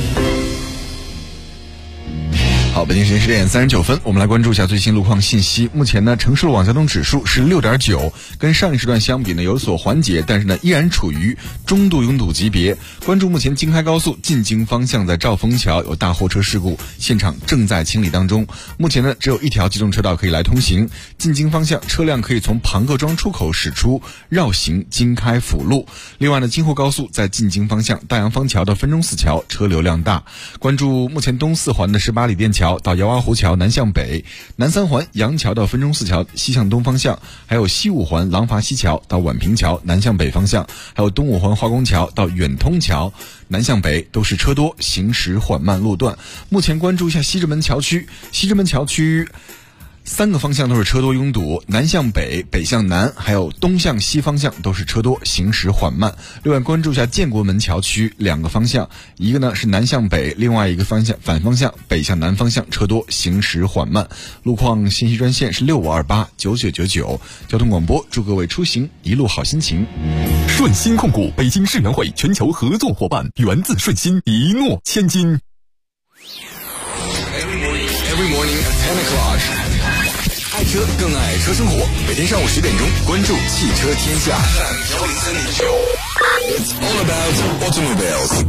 好，北京时间10点39分，我们来关注一下最新路况信息。目前呢，城市路网交通指数是6.9，跟上一时段相比呢有所缓解，但是呢依然处于中度拥堵级别。关注目前京开高速进京方向在兆丰桥有大货车事故，现场正在清理当中。目前呢只有一条机动车道可以来通行，进京方向车辆可以从庞各庄出口驶出，绕行京开辅路。另外呢，京沪高速在进京方向大洋坊桥到分钟寺桥车流量大。关注目前东四环的18里店桥到姚洼湖桥南向北，南三环杨桥到分钟寺桥西向东方向，还有西五环廊坊西桥到宛平桥南向北方向，还有东五环化工桥到远通桥南向北都是车多，行驶缓慢路段。目前关注一下西直门桥区3个方向都是车多拥堵，南向北、北向南还有东向西方向都是车多，行驶缓慢。另外关注一下建国门桥区2个方向，一个呢是南向北，另外一个方向反方向北向南方向车多，行驶缓慢。路况信息专线是65289999。交通广播，祝各位出行一路好心情。 顺鑫控股北京世园会全球合作伙伴，源自顺鑫，一诺千金。 Every morning at 10 o'clock， 爱车更爱车生活。每天上午10点钟，关注汽车天下。It's all about automobiles。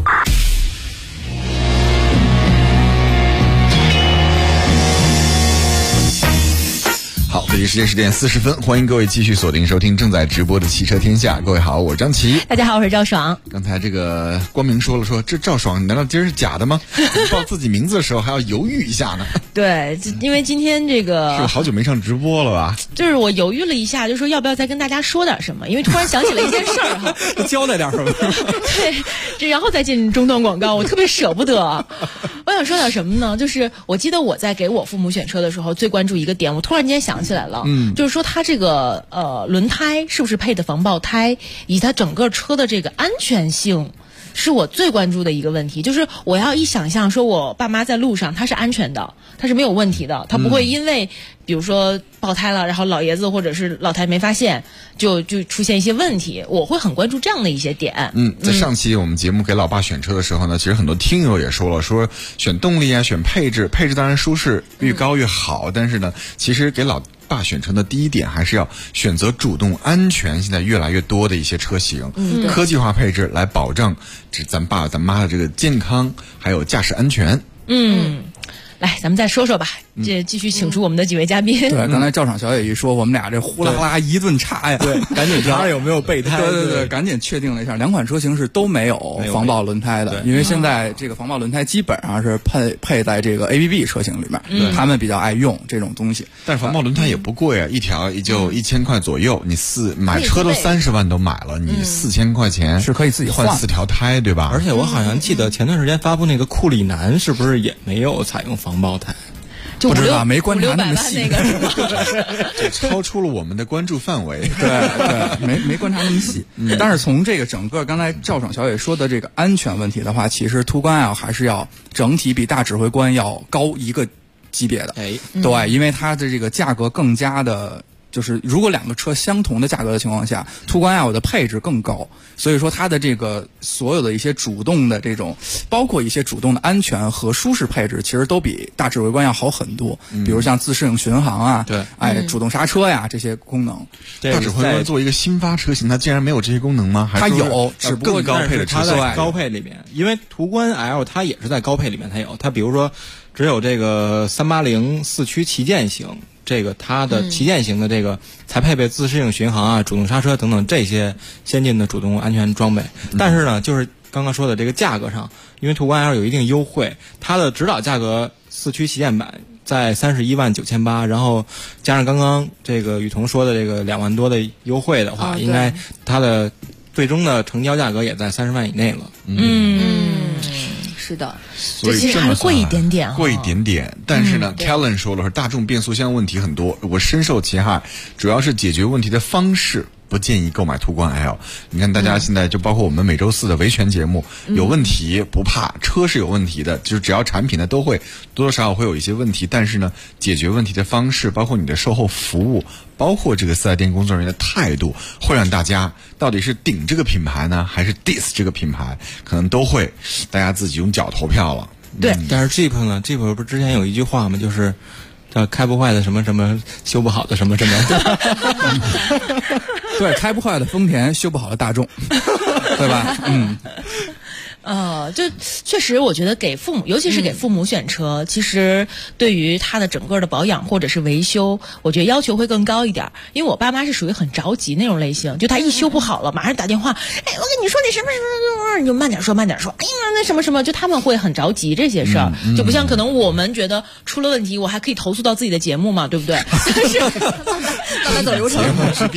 好，北京时间10点40分，欢迎各位继续锁定收听正在直播的汽车天下。各位好，我是张琪。 大家好，我是赵爽。 刚才这个光明说这赵爽难道今儿是假的吗？报自己名字的时候还要犹豫一下呢。 对，因为今天这个是好久没上直播了吧？ 就是我犹豫了一下，就说要不要再跟大家说点什么，因为突然想起了一件事儿哈， 交代点什么？ 对，然后再进中段广告，我特别舍不得。我想说点什么呢？就是我记得我在给我父母选车的时候，最关注一个点，我突然间想起来了，就是说它这个轮胎是不是配的防爆胎，以及它整个车的这个安全性。是我最关注的一个问题，就是我要一想象说我爸妈在路上他是安全的，他是没有问题的，他不会因为比如说爆胎了，然后老爷子或者是老太没发现就出现一些问题，我会很关注这样的一些点。 在上期我们节目给老爸选车的时候呢，其实很多听友也说了，说选动力啊，选配置当然舒适越高越好，但是呢其实给老爸选车的第一点还是要选择主动安全，现在越来越多的一些车型，科技化配置来保障咱爸咱妈的这个健康还有驾驶安全。 来，咱们再说说吧，继续请出我们的几位嘉宾。 对，刚才赵爽小姐一说，我们俩这呼啦啦一顿查呀， 对，赶紧查有没有备胎。 对，赶紧确定了一下，2款车型是都没有防爆轮胎的，因为现在这个防爆轮胎基本上是配在这个 ABB 车型里面，他们比较爱用这种东西。 但是防爆轮胎也不贵啊，一条也就1000块左右，你买车都30万都买了，你4000块钱是可以自己换4条胎，对吧？ 而且我好像记得前段时间发布那个库里南是不是也没有采用防爆胎？ 不知道，没观察那么细， 这超出了我们的关注范围。 对，没观察那么细。但是从这个整个刚才赵爽小姐说的这个安全问题的话，其实途观 L 还是要整体比大指挥官要高一个级别的。对，因为它的这个价格更加的。就是如果2个车相同的价格的情况下，途观 L 的配置更高，所以说它的这个所有的一些主动的这种，包括一些主动的安全和舒适配置，其实都比大指挥官要好很多。比如像自适应巡航啊，主动刹车呀这些功能。 大指挥官作为一个新发车型，它竟然没有这些功能吗？ 它有，只不过更高配的车在高配里面，因为途观 L 它也是在高配里面它有，它比如说只有这个380四驱旗舰型。这个它的旗舰型的这个才配备自适应巡航啊、主动刹车等等这些先进的主动安全装备。但是呢，就是刚刚说的这个价格上，因为途观 L 有一定优惠，它的指导价格四驱旗舰版在319800，然后加上刚刚这个雨桐说的这个2万多的优惠的话，应该它的最终的成交价格也在30万以内了。 是的， 所以其实还是贵一点点， 贵一点点。但是呢，Kellen 说了，大众变速箱问题很多，我深受其害，主要是解决问题的方式不建议购买途观 L。你看大家现在就包括我们每周四的维权节目，有问题不怕，车是有问题的，就是只要产品呢都会多多少少会有一些问题，但是呢解决问题的方式，包括你的售后服务，包括这个4S店工作人员的态度，会让大家到底是顶这个品牌呢，还是 diss 这个品牌，可能都会大家自己用脚投票了。 对，但是 Jeep 呢 ，Jeep 不是之前有一句话吗？就是叫开不坏的什么什么，修不好的什么什么。 对，开不坏的丰田，修不好的大众，对吧？ 就确实，我觉得给父母，尤其是给父母选车，其实对于他的整个的保养或者是维修，我觉得要求会更高一点。因为我爸妈是属于很着急那种类型，就他一修不好了，马上打电话，哎，我跟你说那什么什么，你就慢点说，慢点说。哎呀，那什么什么，就他们会很着急这些事儿，就不像可能我们觉得出了问题，我还可以投诉到自己的节目嘛，对不对？但是慢慢走流程。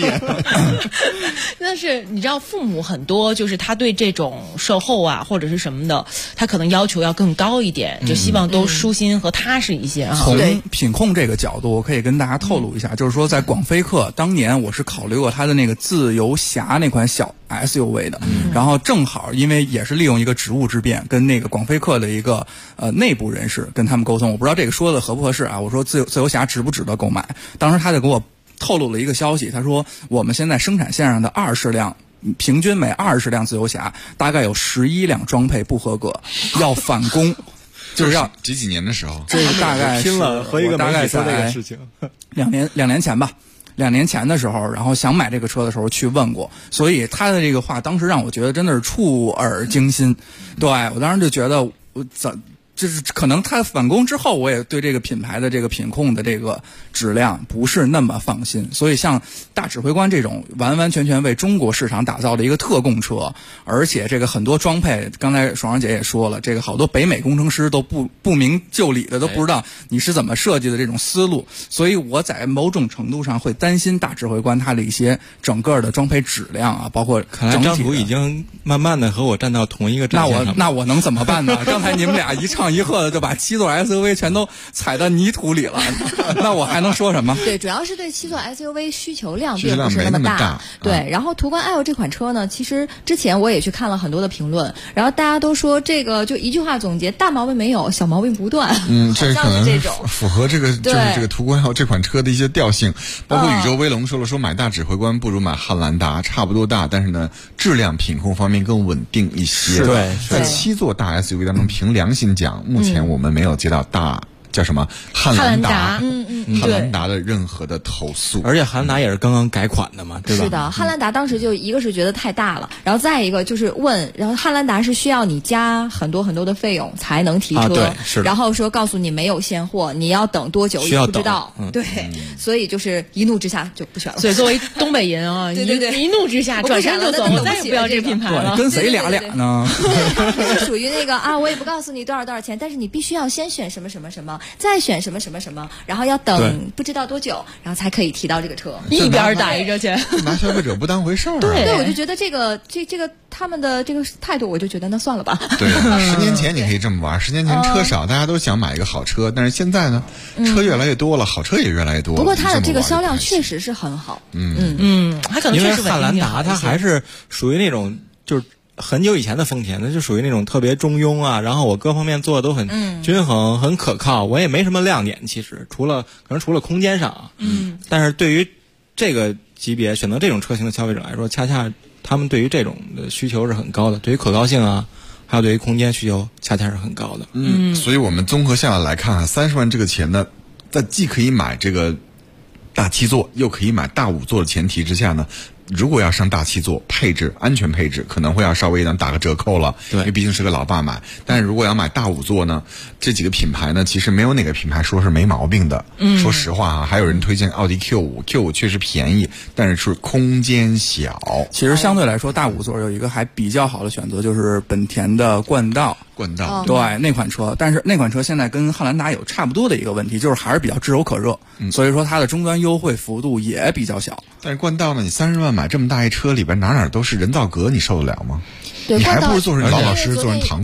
但是你知道，父母很多就是他对这种售后啊或者是什么的，他可能要求要更高一点，就希望都舒心和踏实一些啊。 从品控这个角度，我可以跟大家透露一下，就是说在广菲克当年我是考虑过它的那个自由侠那款小 SUV 的，然后正好因为也是利用一个职务之便，跟那个广菲克的一个内部人士跟他们沟通，我不知道这个说的合不合适啊。我说自由侠值不值得购买？当时他就给我透露了一个消息，他说我们现在生产线上的20辆。平均每20辆自由侠大概有11辆装配不合格，要返工，就是要几年的时候， 这个大概拼了和一个媒体说这个事情 ，2年前吧。2年前的时候，然后想买这个车的时候去问过，所以他的这个话当时让我觉得真的是触耳惊心。对，我当时就觉得就是可能他返工之后，我也对这个品牌的这个品控的这个质量不是那么放心，所以像大指挥官这种完完全全为中国市场打造的一个特供车，而且这个很多装配，刚才爽儿姐也说了，这个好多北美工程师都不明就里的，都不知道你是怎么设计的这种思路，所以我在某种程度上会担心大指挥官它的一些整个的装配质量啊，包括看来张图已经慢慢的和我站到同一个战线上。 那我能怎么办呢？刚才你们俩一唱一和的就把7座 SUV 全都踩到泥土里了，那我还能说什么？ 对，主要是对7座 SUV 需求量并不是那么大。对，然后途观 L 这款车呢，其实之前我也去看了很多的评论，然后大家都说这个就一句话总结：大毛病没有，小毛病不断。 这可能符合这个就是这个途观 L 这款车的一些调性。包括宇宙威龙说了，说买大指挥官不如买汉兰达，差不多大，但是呢，质量品控方面更稳定一些。 对， 在7座大 SUV 当中，凭良心讲，目前我们没有接到叫什么汉兰达，汉兰达的任何的投诉， 而且汉兰达也是刚刚改款的嘛，对吧？ 是的，汉兰达当时就一个是觉得太大了，然后再一个就是问，然后汉兰达是需要你加很多很多的费用才能提车， 对，是的。 然后说告诉你没有现货，你要等多久也不知道，对，所以就是一怒之下就不选了。 所以作为东北人啊， 对， 一怒之下转身就走，我再也不要这个品牌了。 跟谁俩呢？ 是属于那个啊，我也不告诉你多少钱，但是你必须要先选什么什么什么，再选什么什么什么，然后要等不知道多久，然后才可以提到这个车， 一边逮着去， 拿消费者不当回事儿。 对，我就觉得这个他们的这个态度，我就觉得那算了吧。 对，10年前你可以这么玩，10年前车少，大家都想买一个好车，但是现在呢，车越来越多了，好车也越来越多了。 不过它的这个销量确实是很好。 还可能确实因为汉兰达它还是属于那种就是很久以前的丰田，那就属于那种特别中庸啊，然后我各方面做的都很均衡，很可靠，我也没什么亮点，其实除了空间上，但是对于这个级别选择这种车型的消费者来说，恰恰他们对于这种的需求是很高的，对于可靠性啊，还有对于空间需求恰恰是很高的。 所以我们综合下来看，30万这个钱呢，在既可以买这个大7座，又可以买大5座的前提之下呢，如果要上大7座，安全配置可能会要稍微打个折扣了， 对， 因为毕竟是个老爸买。但是如果要买大5座呢，这几个品牌呢，其实没有哪个品牌说是没毛病的。说实话啊，还有人推荐奥迪 Q5 确实便宜，但是空间小。 其实相对来说，大5座有一个还比较好的选择，就是本田的冠道。对，那款车，但是那款车现在跟汉兰达有差不多的一个问题，就是还是比较炙手可热，所以说它的终端优惠幅度也比较小。 但是冠道呢，你30万买这么大一车，里边哪都是人造革，你受得了吗？ 对， 你还不如做成老老实实做成搪塑。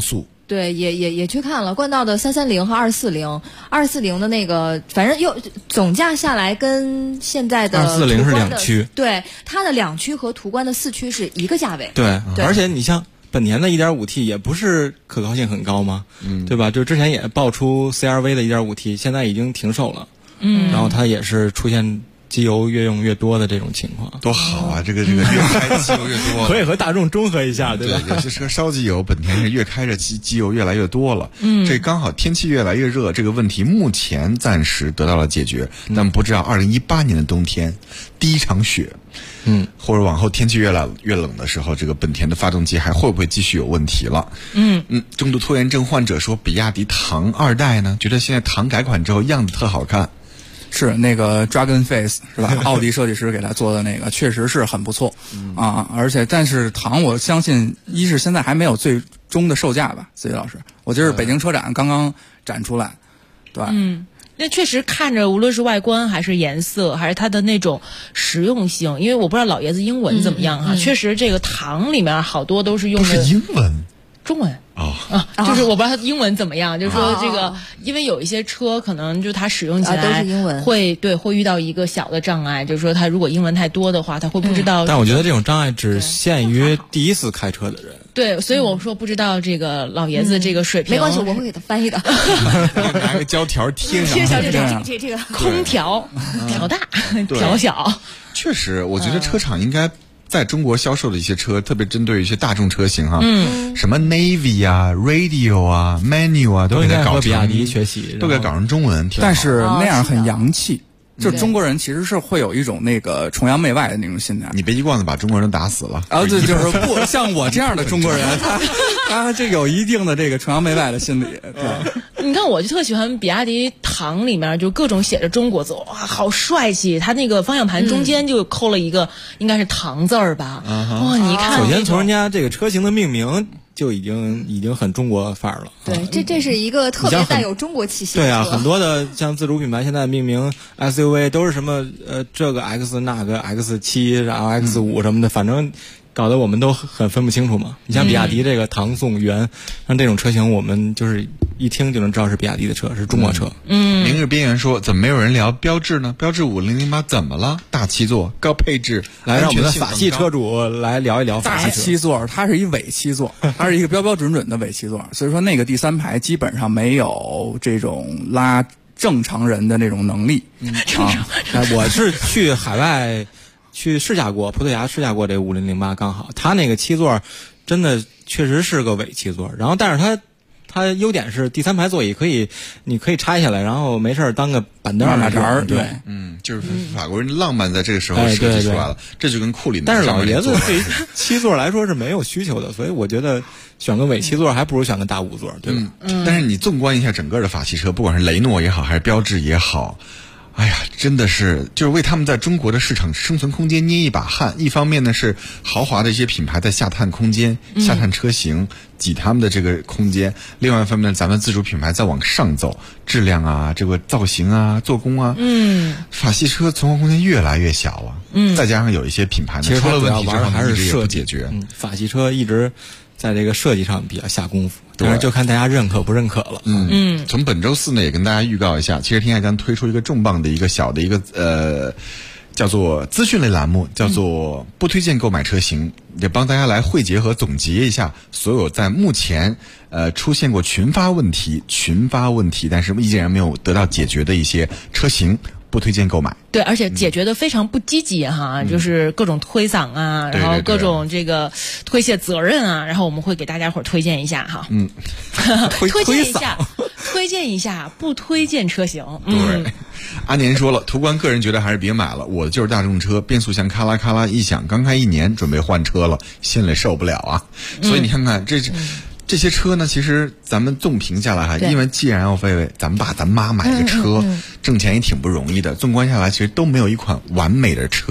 对，也去看了冠道的330和240的那个，反正又总价下来跟现在的 240是2驱， 对，它的2驱和途观的4驱是一个价位。 对，而且你像本田的 1.5T 也不是可靠性很高吗？对吧？就之前也爆出 CR-V 的 1.5T， 现在已经停售了。然后它也是出现机油越用越多的这种情况。 多好啊！这个越开机油越多， 可以和大众中和一下，对吧？ 有些车烧机油，本田是越开着机油越来越多了。这刚好天气越来越热，这个问题目前暂时得到了解决，但不知道2018年的冬天第一场雪。或者往后天气越来越冷的时候，这个本田的发动机还会不会继续有问题了？重度拖延症患者说，比亚迪唐2代呢，觉得现在唐改款之后样子特好看。 是那个 Dragon Face 是吧？奥迪设计师给他做的那个，确实是很不错而且但是唐我相信，一是现在还没有最终的售价吧，子怡老师，我记得北京车展刚刚展出来，对吧？ 那确实看着，无论是外观还是颜色，还是它的那种实用性，因为我不知道老爷子英文怎么样哈，确实这个唐里面好多都是用的不是英文， 中文。就是我不知道它英文怎么样，就是说这个，因为有一些车可能就它使用起来都是英文， 会遇到一个小的障碍，就是说它如果英文太多的话，它会不知道。 但我觉得这种障碍只限于第一次开车的人。 对，所以我说不知道这个老爷子这个水平。 没关系，我会给他翻译的。 拿个胶条贴上。 这个空调调大调小。 确实，我觉得车厂应该在中国销售的一些车，特别针对一些大众车型哈，什么 Navy 啊、Radio 啊、Menu 啊，都给它搞成比亚迪学习， 都给它搞成中文， 但是那样很洋气。就中国人其实是会有一种那个崇洋媚外的那种心态。 你别一棍子把中国人打死了。 对，就是不像我这样的中国人，他这有一定的这个崇洋媚外的心理。对， 你看，我就特喜欢比亚迪唐里面就各种写着中国字，哇，好帅气！它那个方向盘中间就扣了一个，应该是唐字儿吧？哇，你看， 首先从人家这个车型的命名就已经很中国范儿了。 对，这是一个特别带有中国气息的。 对啊，很多的像自主品牌现在命名 SUV 都是什么这个 X 那个 X7 然后 X5 什么的，反正搞得我们都很分不清楚嘛。你像比亚迪这个唐宋元，像这种车型我们就是一听就能知道是比亚迪的车，是中国车。 明日边缘说，怎么没有人聊标致呢？标致5008怎么了？大七座，高配置， 来让我们的法系车主来聊一聊法系车。 大七座，它是一伪七座，它是一个标标准准的伪七座，所以说那个第三排基本上没有这种拉正常人的那种能力。 我是去海外去试驾过，葡萄牙试驾过这5008，刚好它那个七座真的确实是个伪七座，然后但是它优点是第三排座椅你可以拆下来，然后没事当个板凳马扎。 对， 就是法国人浪漫在这个时候设计出来了，这就跟库里。 但是老爷子对七座来说是没有需求的，所以我觉得选个伪七座还不如选个大5座，对吧？ 但是你纵观一下整个的法系车，不管是雷诺也好，还是标致也好。哎呀，真的是就是为他们在中国的市场生存空间捏一把汗。一方面呢是豪华的一些品牌在下探空间、下探车型，挤他们的这个空间；另外一方面呢，咱们自主品牌在往上走，质量啊、这个造型啊、做工啊，法系车存活空间越来越小了。再加上有一些品牌呢， 其实出了问题之后还是设计解决。 法系车一直在这个设计上比较下功夫，当然就看大家认可不认可了。 从本周4呢，也跟大家预告一下，其实天下将推出一个重磅的一个小的一个叫做资讯类栏目，叫做不推荐购买车型，也帮大家来汇结和总结一下所有在目前出现过群发问题，但是依然没有得到解决的一些车型。不推荐购买。 对，而且解决的非常不积极哈，就是各种推搡啊，然后各种这个推卸责任啊，然后我们会给大家伙儿推荐一下哈。推荐一下不推荐车型。 对，阿年说了，途观个人觉得还是别买了，我的就是大众车，变速箱咔啦咔啦一响，刚开1年准备换车了，心里受不了啊。所以你看看这些车呢，其实咱们纵评下来哈，因为既然要为咱们爸咱妈买个车，挣钱也挺不容易的。纵观下来，其实都没有一款完美的车，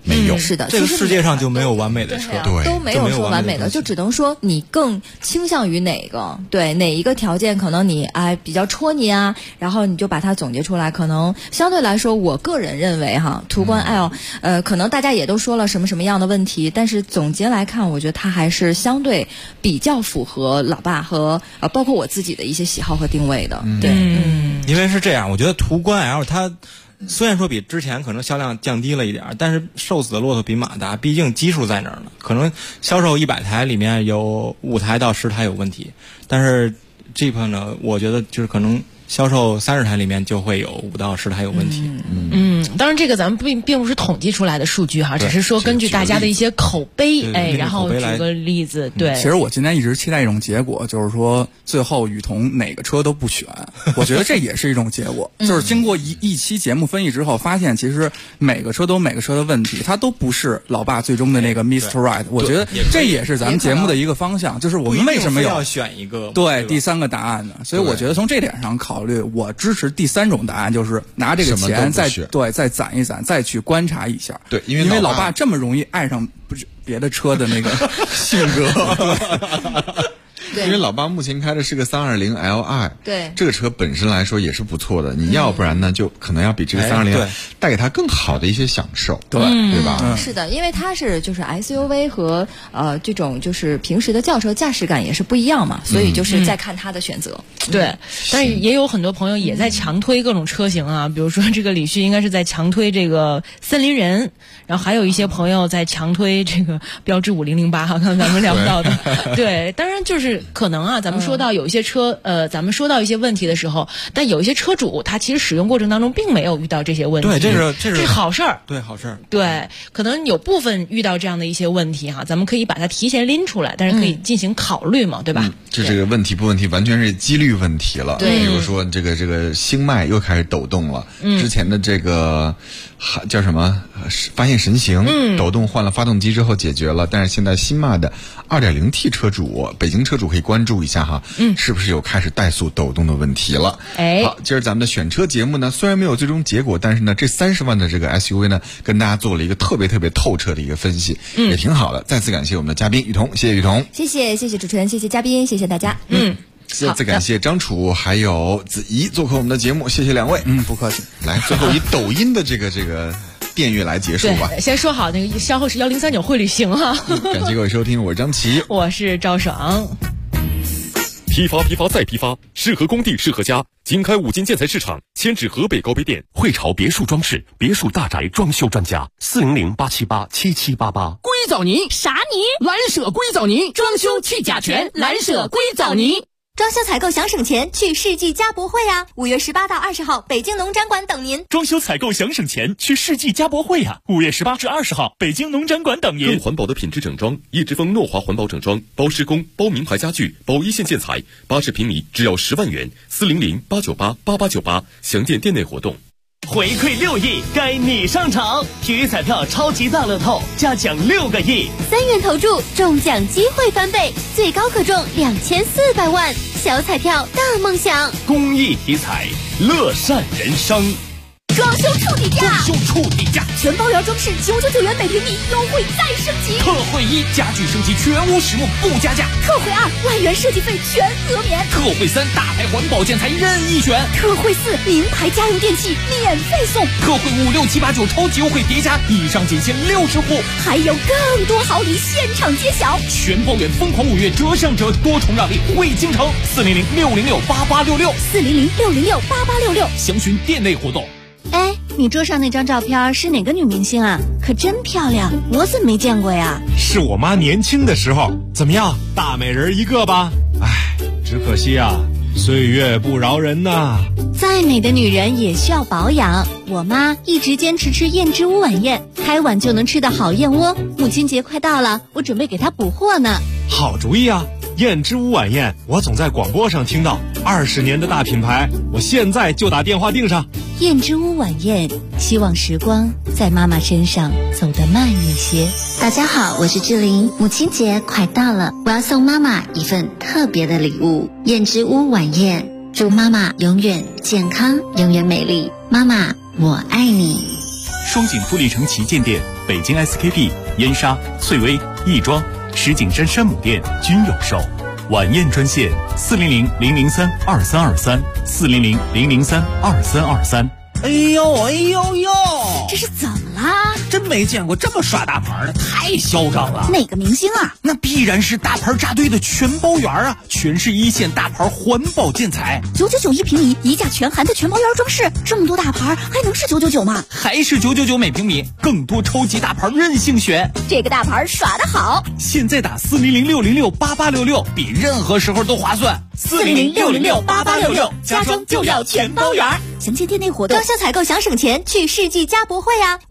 没有。 是的， 这个世界上就没有完美的车， 对， 都没有说完美的，就只能说你更倾向于哪个，对哪一个条件可能你比较戳你啊，然后你就把它总结出来。可能相对来说，我个人认为哈，途观 L，可能大家也都说了什么什么样的问题，但是总结来看，我觉得它还是相对比较符合老爸和包括我自己的一些喜好和定位的。对， 因为是这样，我觉得途观 L 它虽然说比之前可能销量降低了一点，但是瘦死的骆驼比马大，毕竟基数在那儿呢。可能销售100台里面有5台到10台有问题，但是 Jeep 呢，我觉得就是可能销售30台里面就会有5到10台有问题。 当然这个咱们并不是统计出来的数据哈，只是说根据大家的一些口碑，然后举个例子。对， 其实我今天一直期待一种结果，就是说最后雨桐哪个车都不选，我觉得这也是一种结果。就是经过一期节目分析之后，发现其实每个车都有每个车的问题，它都不是老爸最终的那个 Mr. Right。我觉得这也是咱们节目的一个方向，就是我们为什么要选一个第3个答案呢？所以我觉得从这点上考虑，我支持第3种答案，就是拿这个钱再攒一攒，再去观察一下。 对，因为老爸这么容易爱上别的车的那个性格。 因为老爸目前开的是个320 Li， 对， 这个车本身来说也是不错的，你要不然呢就可能要比这个320带给他更好的一些享受，对吧？ 是的，因为它是就是 SUV 和这种就是平时的轿车驾驶感也是不一样嘛，所以就是在看他的选择。 对，但是也有很多朋友也在强推各种车型啊，比如说这个李旭应该是在强推这个森林人，然后还有一些朋友在强推这个标致5008，刚才咱们聊到的。对，当然就是可能啊，咱们说到有一些车，咱们说到一些问题的时候，但有一些车主他其实使用过程当中并没有遇到这些问题。 对，这是好事儿。 对，好事儿。 对，可能有部分遇到这样的一些问题哈，咱们可以把它提前拎出来，但是可以进行考虑嘛，对吧？ 这个问题不问题，完全是几率问题了。 对， 比如说这个星脉又开始抖动了，之前的这个叫什么发现神行，抖动换了发动机之后解决了，但是现在新迈的 2.0T 车主，北京车主可以关注一下哈，是不是有开始怠速抖动的问题了？好，今儿咱们的选车节目呢，虽然没有最终结果，但是呢，这30万的这个 SUV 呢，跟大家做了一个特别透彻的一个分析，也挺好的。再次感谢我们的嘉宾雨桐，谢谢雨桐， 谢谢主持人，谢谢嘉宾，谢谢大家。 再感谢张楚还有子怡做客我们的节目，谢谢2位。 不客气。 来，最后以抖音的这个电乐来结束吧。 先说好那个稍后是1039会旅行哈。 感谢各位收听，我是张琪， 我是赵爽。 批发再批发，适合工地适合家。经开五金建材市场，迁至河北高碑店。 汇潮别墅装饰，别墅大宅装修专家，400-878-7788。 硅藻泥啥泥？蓝舍硅藻泥，装修去甲醛，蓝舍硅藻泥。 装修采购想省钱，去世纪家博会啊！5月18到20号，北京农展馆等您。 装修采购想省钱，去世纪家博会啊！5月18至20号，北京农展馆等您。 更环保的品质整装，叶之峰诺华环保整装，包施工，包名牌家具，包一线建材，80平米只要10万元，400-898-8898，详见店内活动。 回馈6亿，该你上场！体育彩票超级大乐透，加奖6个亿 ，3元投注，中奖机会翻倍，最高可中2400万。小彩票大梦想， 公益体彩，乐善人生。 装修触底价，全包圆装饰999元每平米，优惠再升级。 特惠1，家具升级全屋实木不加价。 特惠2，万元设计费全额免。 特惠3，大牌环保建材任意选。 特惠4，名牌家用电器免费送。 特惠5、6、7、8、9超级优惠叠加，以上仅限60户， 还有更多好礼现场揭晓。 全包圆疯狂5月折上折，多重让利惠京城，400-606-8866，400-606-8866，详询店内活动。 哎，你桌上那张照片是哪个女明星啊？可真漂亮，我怎么没见过呀？ 是我妈年轻的时候，怎么样，大美人一个吧？哎，只可惜啊，岁月不饶人呐。 再美的女人也需要保养，我妈一直坚持吃燕之屋晚宴，开碗就能吃的好燕窝。母亲节快到了，我准备给她补货呢。 好主意啊！燕之屋晚宴，我总在广播上听到，20年的大品牌，我现在就打电话订上。 燕之屋晚宴，希望时光在妈妈身上走得慢一些。 大家好，我是志玲，母亲节快到了，我要送妈妈一份特别的礼物——燕之屋晚宴，祝妈妈永远健康，永远美丽。妈妈，我爱你。 双井富力城旗舰店北京 SKP、燕莎、翠微、亦庄、石景山山姆店均有售。晚宴专线：400-003-2323，400-003-2323。 哎呦哎呦呦， 这是怎么啦？ 真没见过这么耍大牌的，太嚣张了！ 哪个明星啊？ 那必然是大牌扎堆的全包园啊，全是一线大牌环保建材 ，999一平米，一价全含的全包园装饰，这么多大牌还能是999吗？ 还是999每平米，更多超级大牌任性选， 这个大牌耍得好！ 现在打400-606-8866，比任何时候都划算。 400-606-8866，家装就要全包园。 详情店内活动。 装修采购想省钱，去世纪家博会啊！